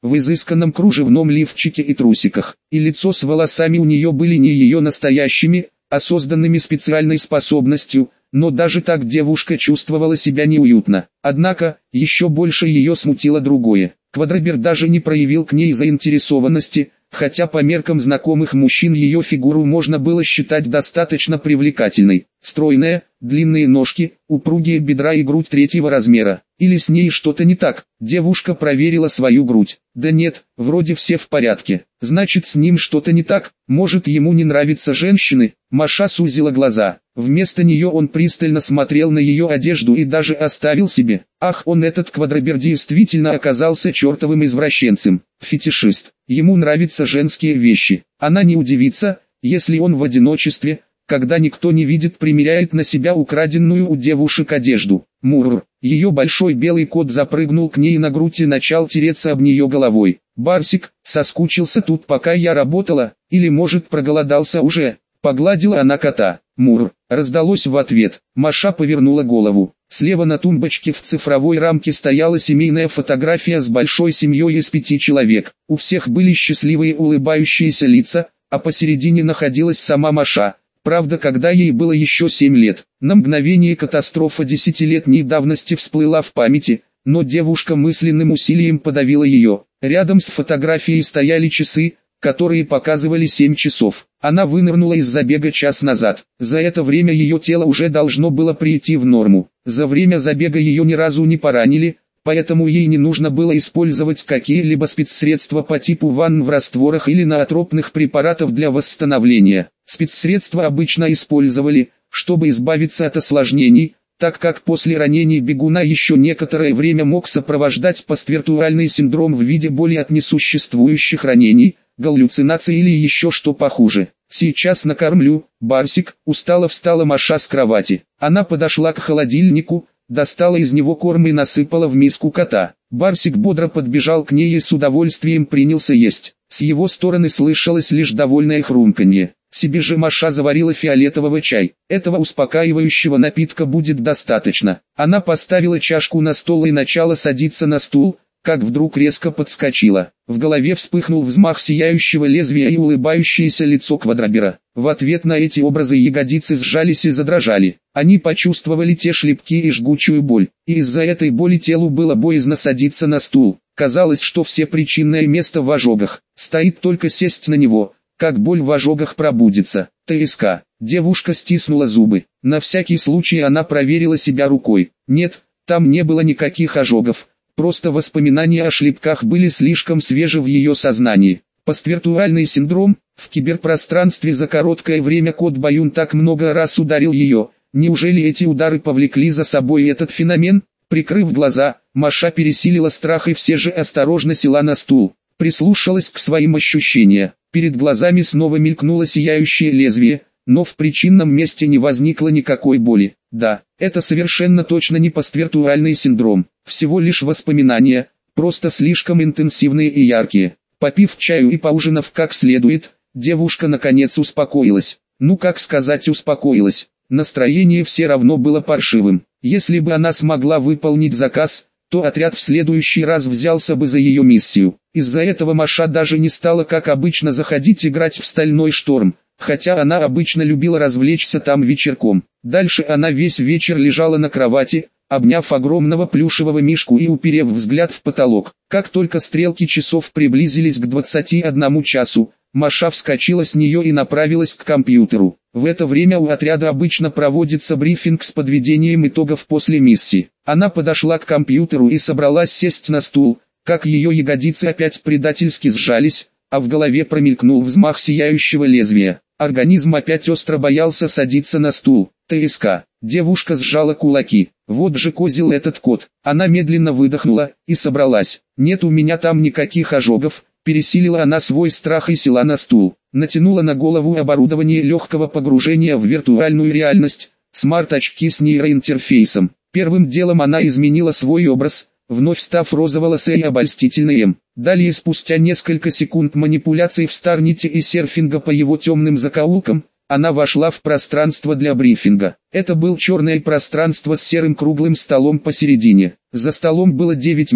в изысканном кружевном лифчике и трусиках, и лицо с волосами у нее были не ее настоящими, а созданными специальной способностью, но даже так девушка чувствовала себя неуютно. Однако, еще больше ее смутило другое. Квадробер даже не проявил к ней заинтересованности, хотя по меркам знакомых мужчин ее фигуру можно было считать достаточно привлекательной. Стройная, длинные ножки, упругие бедра и грудь третьего размера. Или с ней что-то не так? Девушка проверила свою грудь. Да нет, вроде все в порядке. Значит, с ним что-то не так. Может, ему не нравятся женщины? Маша сузила глаза. Вместо нее он пристально смотрел на ее одежду и даже оставил себе. Ах, он этот квадробер действительно оказался чертовым извращенцем. Фетишист. Ему нравятся женские вещи. Она не удивится, если он в одиночестве, когда никто не видит, примеряет на себя украденную у девушек одежду. Мурр. Ее большой белый кот запрыгнул к ней на грудь и начал тереться об нее головой. Барсик, соскучился тут, пока я работала, или может проголодался уже? Погладила она кота. Мурр. Раздалось в ответ. Маша повернула голову. Слева на тумбочке в цифровой рамке стояла семейная фотография с большой семьей из пяти человек. У всех были счастливые улыбающиеся лица, а посередине находилась сама Маша. Правда, когда ей было еще семь лет. На мгновение катастрофа десятилетней давности всплыла в памяти, но девушка мысленным усилием подавила ее. Рядом с фотографией стояли часы, которые показывали семь часов. Она вынырнула из забега час назад. За это время ее тело уже должно было прийти в норму. За время забега ее ни разу не поранили, поэтому ей не нужно было использовать какие-либо спецсредства по типу ванн в растворах или ноотропных препаратов для восстановления. Спецсредства обычно использовали, чтобы избавиться от осложнений, так как после ранений бегуна еще некоторое время мог сопровождать поствиртуальный синдром в виде боли от несуществующих ранений, галлюцинаций или еще что похуже. «Сейчас накормлю, Барсик», устало встала Маша с кровати. Она подошла к холодильнику, достала из него корм и насыпала в миску кота. Барсик бодро подбежал к ней и с удовольствием принялся есть. С его стороны слышалось лишь довольное хрумканье. Себе же Маша заварила фиолетового чай. Этого успокаивающего напитка будет достаточно. Она поставила чашку на стол и начала садиться на стул, как вдруг резко подскочила. В голове вспыхнул взмах сияющего лезвия и улыбающееся лицо квадробера. В ответ на эти образы ягодицы сжались и задрожали. Они почувствовали те шлепки и жгучую боль, и из-за этой боли телу было боязно садиться на стул. Казалось, что все причинное место в ожогах. Стоит только сесть на него, как боль в ожогах пробудится. ТСК. Девушка стиснула зубы. На всякий случай она проверила себя рукой. Нет, там не было никаких ожогов. Просто воспоминания о шлепках были слишком свежи в ее сознании. Поствиртуальный синдром. В киберпространстве за короткое время кот Баюн так много раз ударил ее. Неужели эти удары повлекли за собой этот феномен? Прикрыв глаза, Маша пересилила страх и все же осторожно села на стул. Прислушалась к своим ощущениям. Перед глазами снова мелькнуло сияющее лезвие, но в причинном месте не возникло никакой боли. Да, это совершенно точно не поствиртуальный синдром. Всего лишь воспоминания, просто слишком интенсивные и яркие. Попив чаю и поужинав как следует, девушка наконец успокоилась. Ну как сказать успокоилась, настроение все равно было паршивым. Если бы она смогла выполнить заказ, то отряд в следующий раз взялся бы за ее миссию. Из-за этого Маша даже не стала как обычно заходить играть в стальной шторм, хотя она обычно любила развлечься там вечерком. Дальше она весь вечер лежала на кровати, обняв огромного плюшевого мишку и уперев взгляд в потолок. Как только стрелки часов приблизились к двадцати одному часу, Маша вскочила с нее и направилась к компьютеру. В это время у отряда обычно проводится брифинг с подведением итогов после миссии. Она подошла к компьютеру и собралась сесть на стул, как ее ягодицы опять предательски сжались, а в голове промелькнул взмах сияющего лезвия. Организм опять остро боялся садиться на стул. ТСК. Девушка сжала кулаки. Вот же козел этот кот. Она медленно выдохнула и собралась. Нет у меня там никаких ожогов. Пересилила она свой страх и села на стул. Натянула на голову оборудование легкого погружения в виртуальную реальность, смарт-очки с нейроинтерфейсом. Первым делом она изменила свой образ, вновь став розоволосой и обольстительной М. Далее спустя несколько секунд манипуляций в Старните и серфинга по его темным закоулкам, она вошла в пространство для брифинга. Это был черное пространство с серым круглым столом посередине. За столом было девять мест,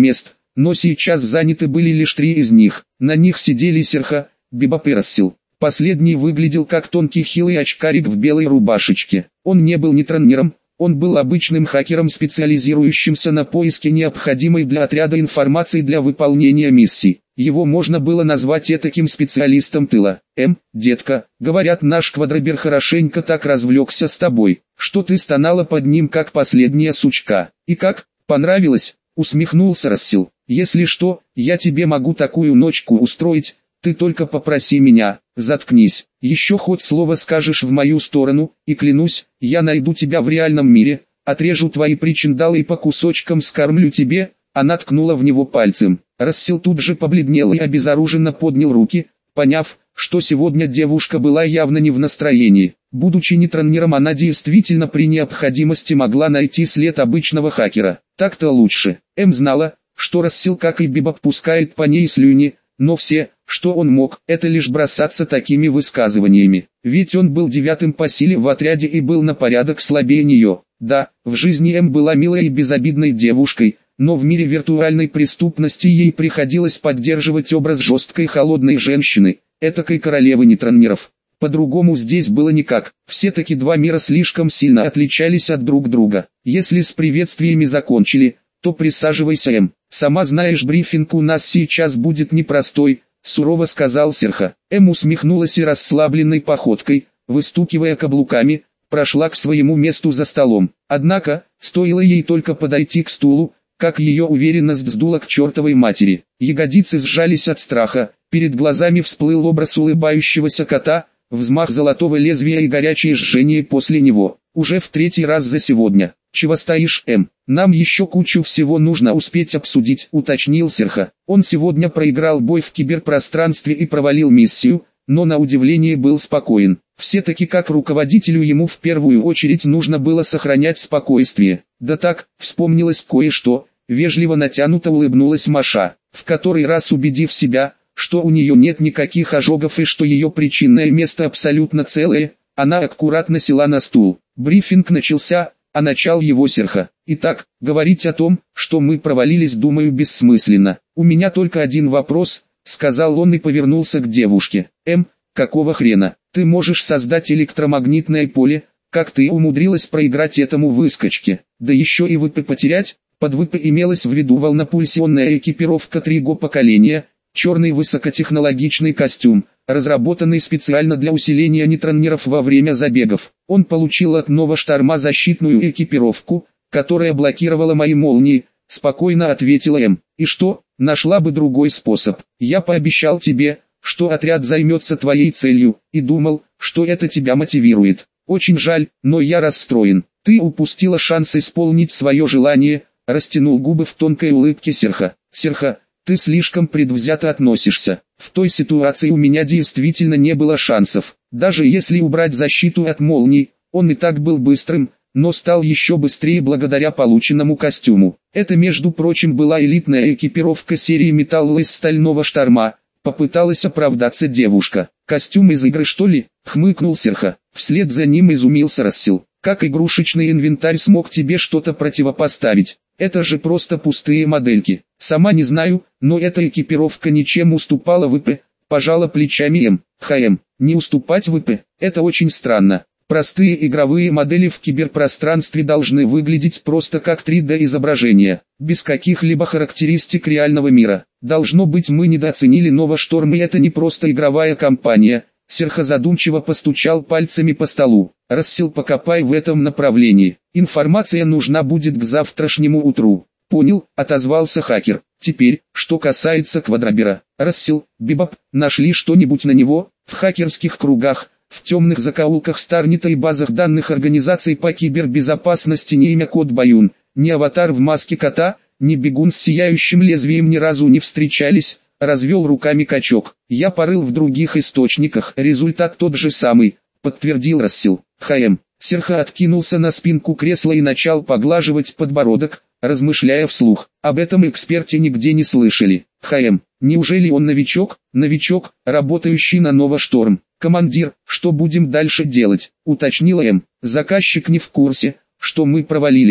но сейчас заняты были лишь три из них. На них сидели Серха, Бибоп и Рассел. Последний выглядел как тонкий хилый очкарик в белой рубашечке. Он не был нетронером, он был обычным хакером, специализирующимся на поиске необходимой для отряда информации для выполнения миссий. Его можно было назвать этаким специалистом тыла. «Эм, детка, говорят, наш квадробер хорошенько так развлекся с тобой, что ты стонала под ним как последняя сучка. И как, понравилось?» — усмехнулся Рассел. «Если что, я тебе могу такую ночку устроить, ты только попроси меня». «Заткнись, еще хоть слово скажешь в мою сторону, и клянусь, я найду тебя в реальном мире, отрежу твои причиндалы и по кусочкам скормлю тебе». Она ткнула в него пальцем. Рассел тут же побледнел и обезоруженно поднял руки, поняв, что сегодня девушка была явно не в настроении. Будучи нетронером, она действительно при необходимости могла найти след обычного хакера. Так-то лучше. Эм знала, что Рассел, как и Бибоп, пускает по ней слюни, но все, что он мог, это лишь бросаться такими высказываниями. Ведь он был девятым по силе в отряде и был на порядок слабее нее. Да, в жизни Эм была милой и безобидной девушкой, но в мире виртуальной преступности ей приходилось поддерживать образ жесткой холодной женщины, этакой королевы нетронеров. По-другому здесь было никак, все-таки два мира слишком сильно отличались от друг друга. Если с приветствиями закончили, то присаживайся, Эм. Сама знаешь, брифинг у нас сейчас будет непростой, сурово сказал Серха. Эм усмехнулась и расслабленной походкой, выстукивая каблуками, прошла к своему месту за столом. Однако, стоило ей только подойти к стулу, как ее уверенность сдула к чертовой матери. Ягодицы сжались от страха, перед глазами всплыл образ улыбающегося кота, взмах золотого лезвия и горячее жжение после него. Уже в третий раз за сегодня. «Чего стоишь, Эм? Нам еще кучу всего нужно успеть обсудить», — уточнил Серха. Он сегодня проиграл бой в киберпространстве и провалил миссию, но на удивление был спокоен. Все-таки как руководителю ему в первую очередь нужно было сохранять спокойствие. Да так, вспомнилось кое-что, вежливо натянуто улыбнулась Маша, в который раз убедив себя, что у нее нет никаких ожогов и что ее причинное место абсолютно целое, она аккуратно села на стул. Брифинг начался, а начал его Серха. «Итак, говорить о том, что мы провалились, думаю, бессмысленно. У меня только один вопрос», — сказал он и повернулся к девушке. «Эм, какого хрена? Ты можешь создать электромагнитное поле, как ты умудрилась проиграть этому выскочке? Да еще и ВП потерять?» Под ВП имелась в виду волнопульсионная экипировка третьего поколения, черный высокотехнологичный костюм, разработанный специально для усиления нетронеров во время забегов. Он получил от Нова Шторма защитную экипировку, которая блокировала мои молнии, спокойно ответила Эм. «И что, нашла бы другой способ? Я пообещал тебе, что отряд займется твоей целью, и думал, что это тебя мотивирует. Очень жаль, но я расстроен. Ты упустила шанс исполнить свое желание», — растянул губы в тонкой улыбке Серха. «Серха, ты слишком предвзято относишься. В той ситуации у меня действительно не было шансов. Даже если убрать защиту от молний, он и так был быстрым, но стал еще быстрее благодаря полученному костюму. Это, между прочим, была элитная экипировка серии Металл из Стального Шторма», — попыталась оправдаться девушка. «Костюм из игры, что ли?» — хмыкнул Серха. Вслед за ним изумился Рассел. «Как игрушечный инвентарь смог тебе что-то противопоставить? Это же просто пустые модельки». «Сама не знаю, но эта экипировка ничем уступала ВП», — пожала плечами Эм. «ХМ, не уступать ВП, это очень странно. Простые игровые модели в киберпространстве должны выглядеть просто как три дэ изображения, без каких-либо характеристик реального мира. Должно быть, мы недооценили Нова Шторм, и это не просто игровая компания». Серха задумчиво постучал пальцами по столу. «Рассел, покопай в этом направлении. Информация нужна будет к завтрашнему утру». «Понял», — отозвался хакер. «Теперь, что касается квадробера. Рассел, Бибоп, нашли что-нибудь на него?» В хакерских кругах, в темных закоулках Старнита и базах данных организаций по кибербезопасности ни имя Кот Баюн, ни аватар в маске кота, ни бегун с сияющим лезвием ни разу не встречались», — развел руками качок. «Я порыл в других источниках, результат тот же самый», — подтвердил Рассел. «ХМ». Серха откинулся на спинку кресла и начал поглаживать подбородок, размышляя вслух. Об этом эксперте нигде не слышали. «ХМ, неужели он новичок?» «Новичок, работающий на Нова Шторм». «Командир, что будем дальше делать?» — уточнила Эм. «Заказчик не в курсе, что мы провалились», —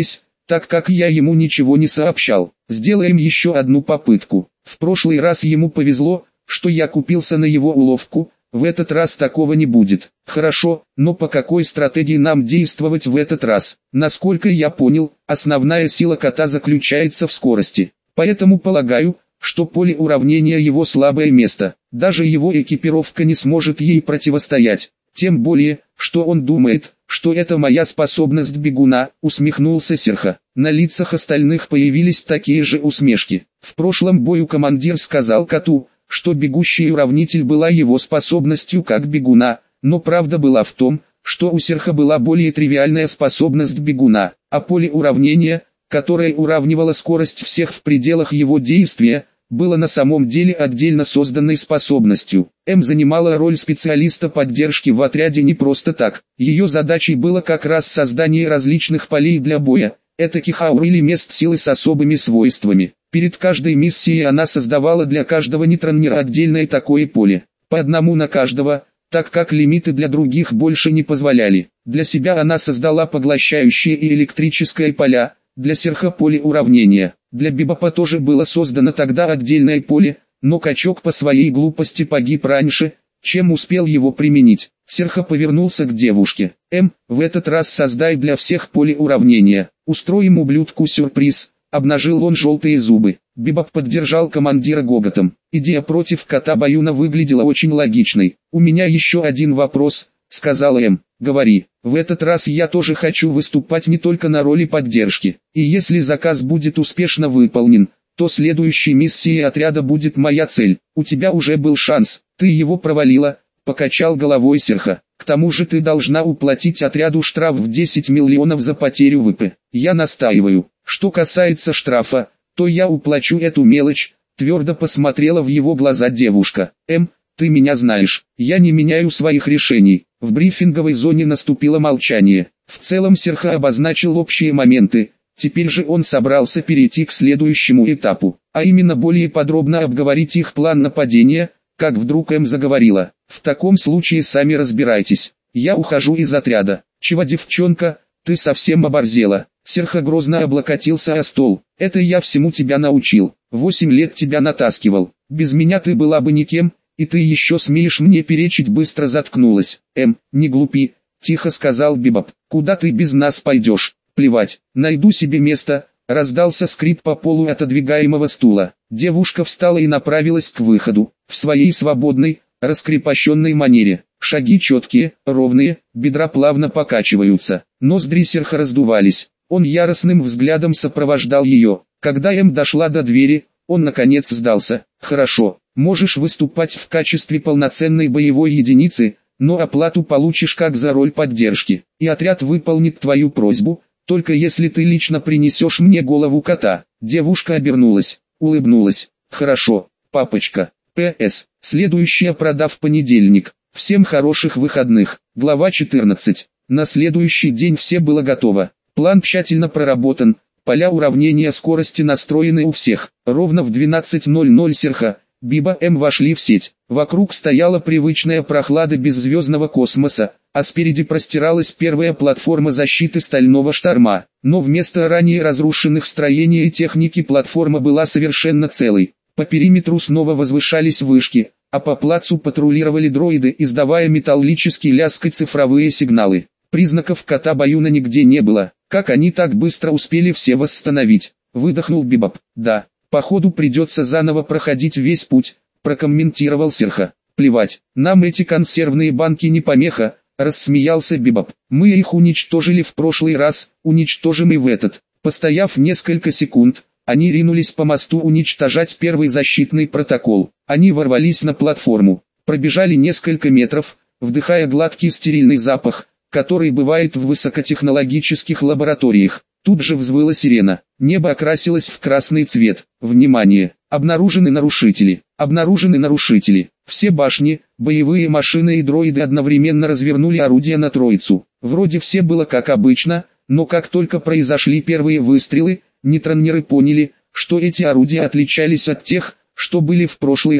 так как я ему ничего не сообщал. Сделаем еще одну попытку. В прошлый раз ему повезло, что я купился на его уловку, в этот раз такого не будет. Хорошо, но по какой стратегии нам действовать в этот раз? Насколько я понял, основная сила кота заключается в скорости. Поэтому полагаю, что поле уравнения его слабое место. Даже его экипировка не сможет ей противостоять. Тем более, что он думает, что это моя способность бегуна, усмехнулся Серха. На лицах остальных появились такие же усмешки. В прошлом бою командир сказал коту, что бегущий уравнитель была его способностью как бегуна, но правда была в том, что у Серха была более тривиальная способность бегуна, а поле уравнения, которое уравнивало скорость всех в пределах его действия, было на самом деле отдельно созданной способностью. М занимала роль специалиста поддержки в отряде не просто так. Ее задачей было как раз создание различных полей для боя, этаких аур или мест силы с особыми свойствами. Перед каждой миссией она создавала для каждого нейтронера отдельное такое поле, по одному на каждого, так как лимиты для других больше не позволяли. Для себя она создала поглощающие и электрическое поля, для Серха поле уравнения. Для Бибопа тоже было создано тогда отдельное поле, но качок по своей глупости погиб раньше, чем успел его применить. Серха повернулся к девушке. «Эм, в этот раз создай для всех поле уравнения. Устроим ублюдку сюрприз», — обнажил он желтые зубы. Бибоп поддержал командира гоготом. Идея против кота Баюна выглядела очень логичной. «У меня еще один вопрос», — сказала Эм. «Говори, в этот раз я тоже хочу выступать не только на роли поддержки. И если заказ будет успешно выполнен, то следующей миссией отряда будет моя цель. У тебя уже был шанс, ты его провалила», — покачал головой Серха. «К тому же ты должна уплатить отряду штраф в десять миллионов за потерю ВП. Я настаиваю. Что касается штрафа, то я уплачу эту мелочь», — твердо посмотрела в его глаза девушка. «Эм, ты меня знаешь, я не меняю своих решений». В брифинговой зоне наступило молчание. В целом Серха обозначил общие моменты, теперь же он собрался перейти к следующему этапу, а именно более подробно обговорить их план нападения, как вдруг Эм заговорила. «В таком случае сами разбирайтесь, я ухожу из отряда». «Чего, девчонка, ты совсем оборзела?» Серха грозно облокотился о стол. «Это я всему тебя научил, восемь лет тебя натаскивал, без меня ты была бы никем, и ты еще смеешь мне перечить?» Быстро заткнулась. «Эм, не глупи», — тихо сказал Бибоп. «Куда ты без нас пойдешь?» «Плевать, найду себе место», — раздался скрип по полу отодвигаемого стула. Девушка встала и направилась к выходу, в своей свободной, раскрепощенной манере. Шаги четкие, ровные, бедра плавно покачиваются, ноздри Серха раздувались. Он яростным взглядом сопровождал ее. Когда Эм дошла до двери, он наконец сдался. «Хорошо, можешь выступать в качестве полноценной боевой единицы, но оплату получишь как за роль поддержки, и отряд выполнит твою просьбу, только если ты лично принесешь мне голову кота». Девушка обернулась, улыбнулась. «Хорошо, папочка. П С. Следующая прода в понедельник. Всем хороших выходных». Глава четырнадцать. На следующий день все было готово. План тщательно проработан, поля уравнения скорости настроены у всех. Ровно в двенадцать ноль ноль Серха, Биба М вошли в сеть. Вокруг стояла привычная прохлада беззвездного космоса, а спереди простиралась первая платформа защиты стального шторма. Но вместо ранее разрушенных строений и техники платформа была совершенно целой. По периметру снова возвышались вышки, а по плацу патрулировали дроиды, издавая металлический лязг и цифровые сигналы. Признаков кота Баюна нигде не было. Как они так быстро успели все восстановить? Выдохнул Бибоп. «Да, походу придется заново проходить весь путь», прокомментировал Серха. «Плевать, нам эти консервные банки не помеха», рассмеялся Бибоп. «Мы их уничтожили в прошлый раз, уничтожим и в этот». Постояв несколько секунд, они ринулись по мосту уничтожать первый защитный протокол. Они ворвались на платформу, пробежали несколько метров, вдыхая гладкий стерильный запах, который бывает в высокотехнологических лабораториях. Тут же взвыла сирена. Небо окрасилось в красный цвет. Внимание! Обнаружены нарушители. Обнаружены нарушители. Все башни, боевые машины и дроиды одновременно развернули орудия на троицу. Вроде все было как обычно, но как только произошли первые выстрелы, нейтронеры поняли, что эти орудия отличались от тех, что были в прошлый раз.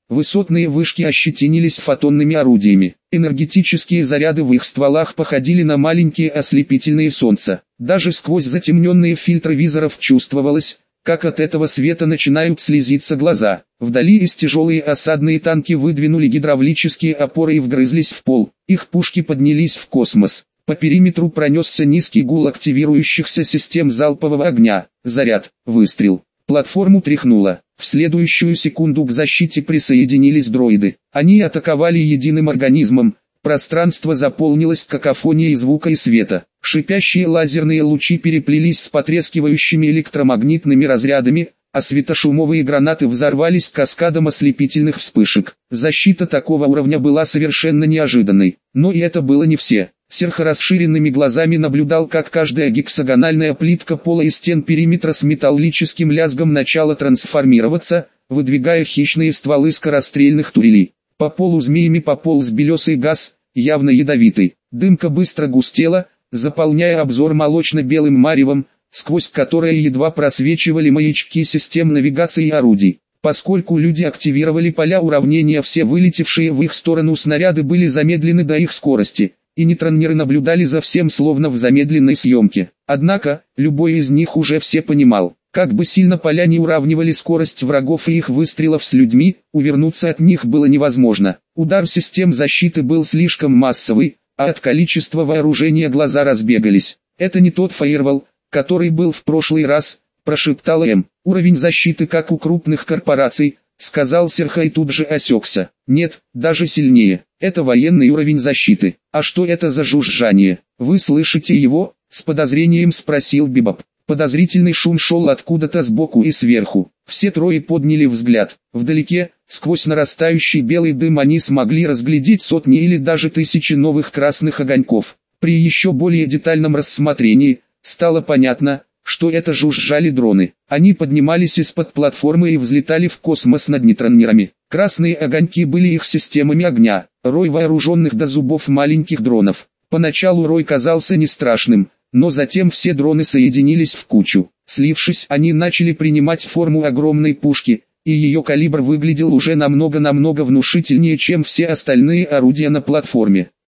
Высотные вышки ощетинились фотонными орудиями. Энергетические заряды в их стволах походили на маленькие ослепительные солнца. Даже сквозь затемненные фильтры визоров чувствовалось, как от этого света начинают слезиться глаза. Вдали из тяжелые осадные танки выдвинули гидравлические опоры и вгрызлись в пол. Их пушки поднялись в космос. По периметру пронесся низкий гул активирующихся систем залпового огня. Заряд, выстрел. Платформу тряхнуло. В следующую секунду к защите присоединились дроиды. Они атаковали единым организмом. Пространство заполнилось какофонией звука и света. Шипящие лазерные лучи переплелись с потрескивающими электромагнитными разрядами, а светошумовые гранаты взорвались каскадом ослепительных вспышек. Защита такого уровня была совершенно неожиданной. Но и это было не все. Серхо расширенными глазами наблюдал, как каждая гексагональная плитка пола и стен периметра с металлическим лязгом начала трансформироваться, выдвигая хищные стволы скорострельных турелей. По полу змеями пополз белесый газ, явно ядовитый. Дымка быстро густела, заполняя обзор молочно-белым маревом, сквозь которое едва просвечивали маячки систем навигации и орудий. Поскольку люди активировали поля уравнения, все вылетевшие в их сторону снаряды были замедлены до их скорости, и нейтронеры наблюдали за всем словно в замедленной съемке. Однако, любой из них уже все понимал, как бы сильно поля не уравнивали скорость врагов и их выстрелов с людьми, увернуться от них было невозможно. Удар систем защиты был слишком массовый, а от количества вооружения глаза разбегались. «Это не тот фаервол, который был в прошлый раз», – прошептал М. «Уровень защиты как у крупных корпораций», – сказал Серхо и тут же осекся. «Нет, даже сильнее. Это военный уровень защиты. А что это за жужжание? Вы слышите его?» – с подозрением спросил Бибоп. Подозрительный шум шел откуда-то сбоку и сверху. Все трое подняли взгляд. Вдалеке, сквозь нарастающий белый дым, они смогли разглядеть сотни или даже тысячи новых красных огоньков. При еще более детальном рассмотрении, стало понятно, что это жужжали дроны. Они поднимались из-под платформы и взлетали в космос над нейтронерами. Красные огоньки были их системами огня, рой вооруженных до зубов маленьких дронов. Поначалу рой казался не страшным, но затем все дроны соединились в кучу. Слившись, они начали принимать форму огромной пушки, и ее калибр выглядел уже намного-намного внушительнее, чем все остальные орудия на платформе.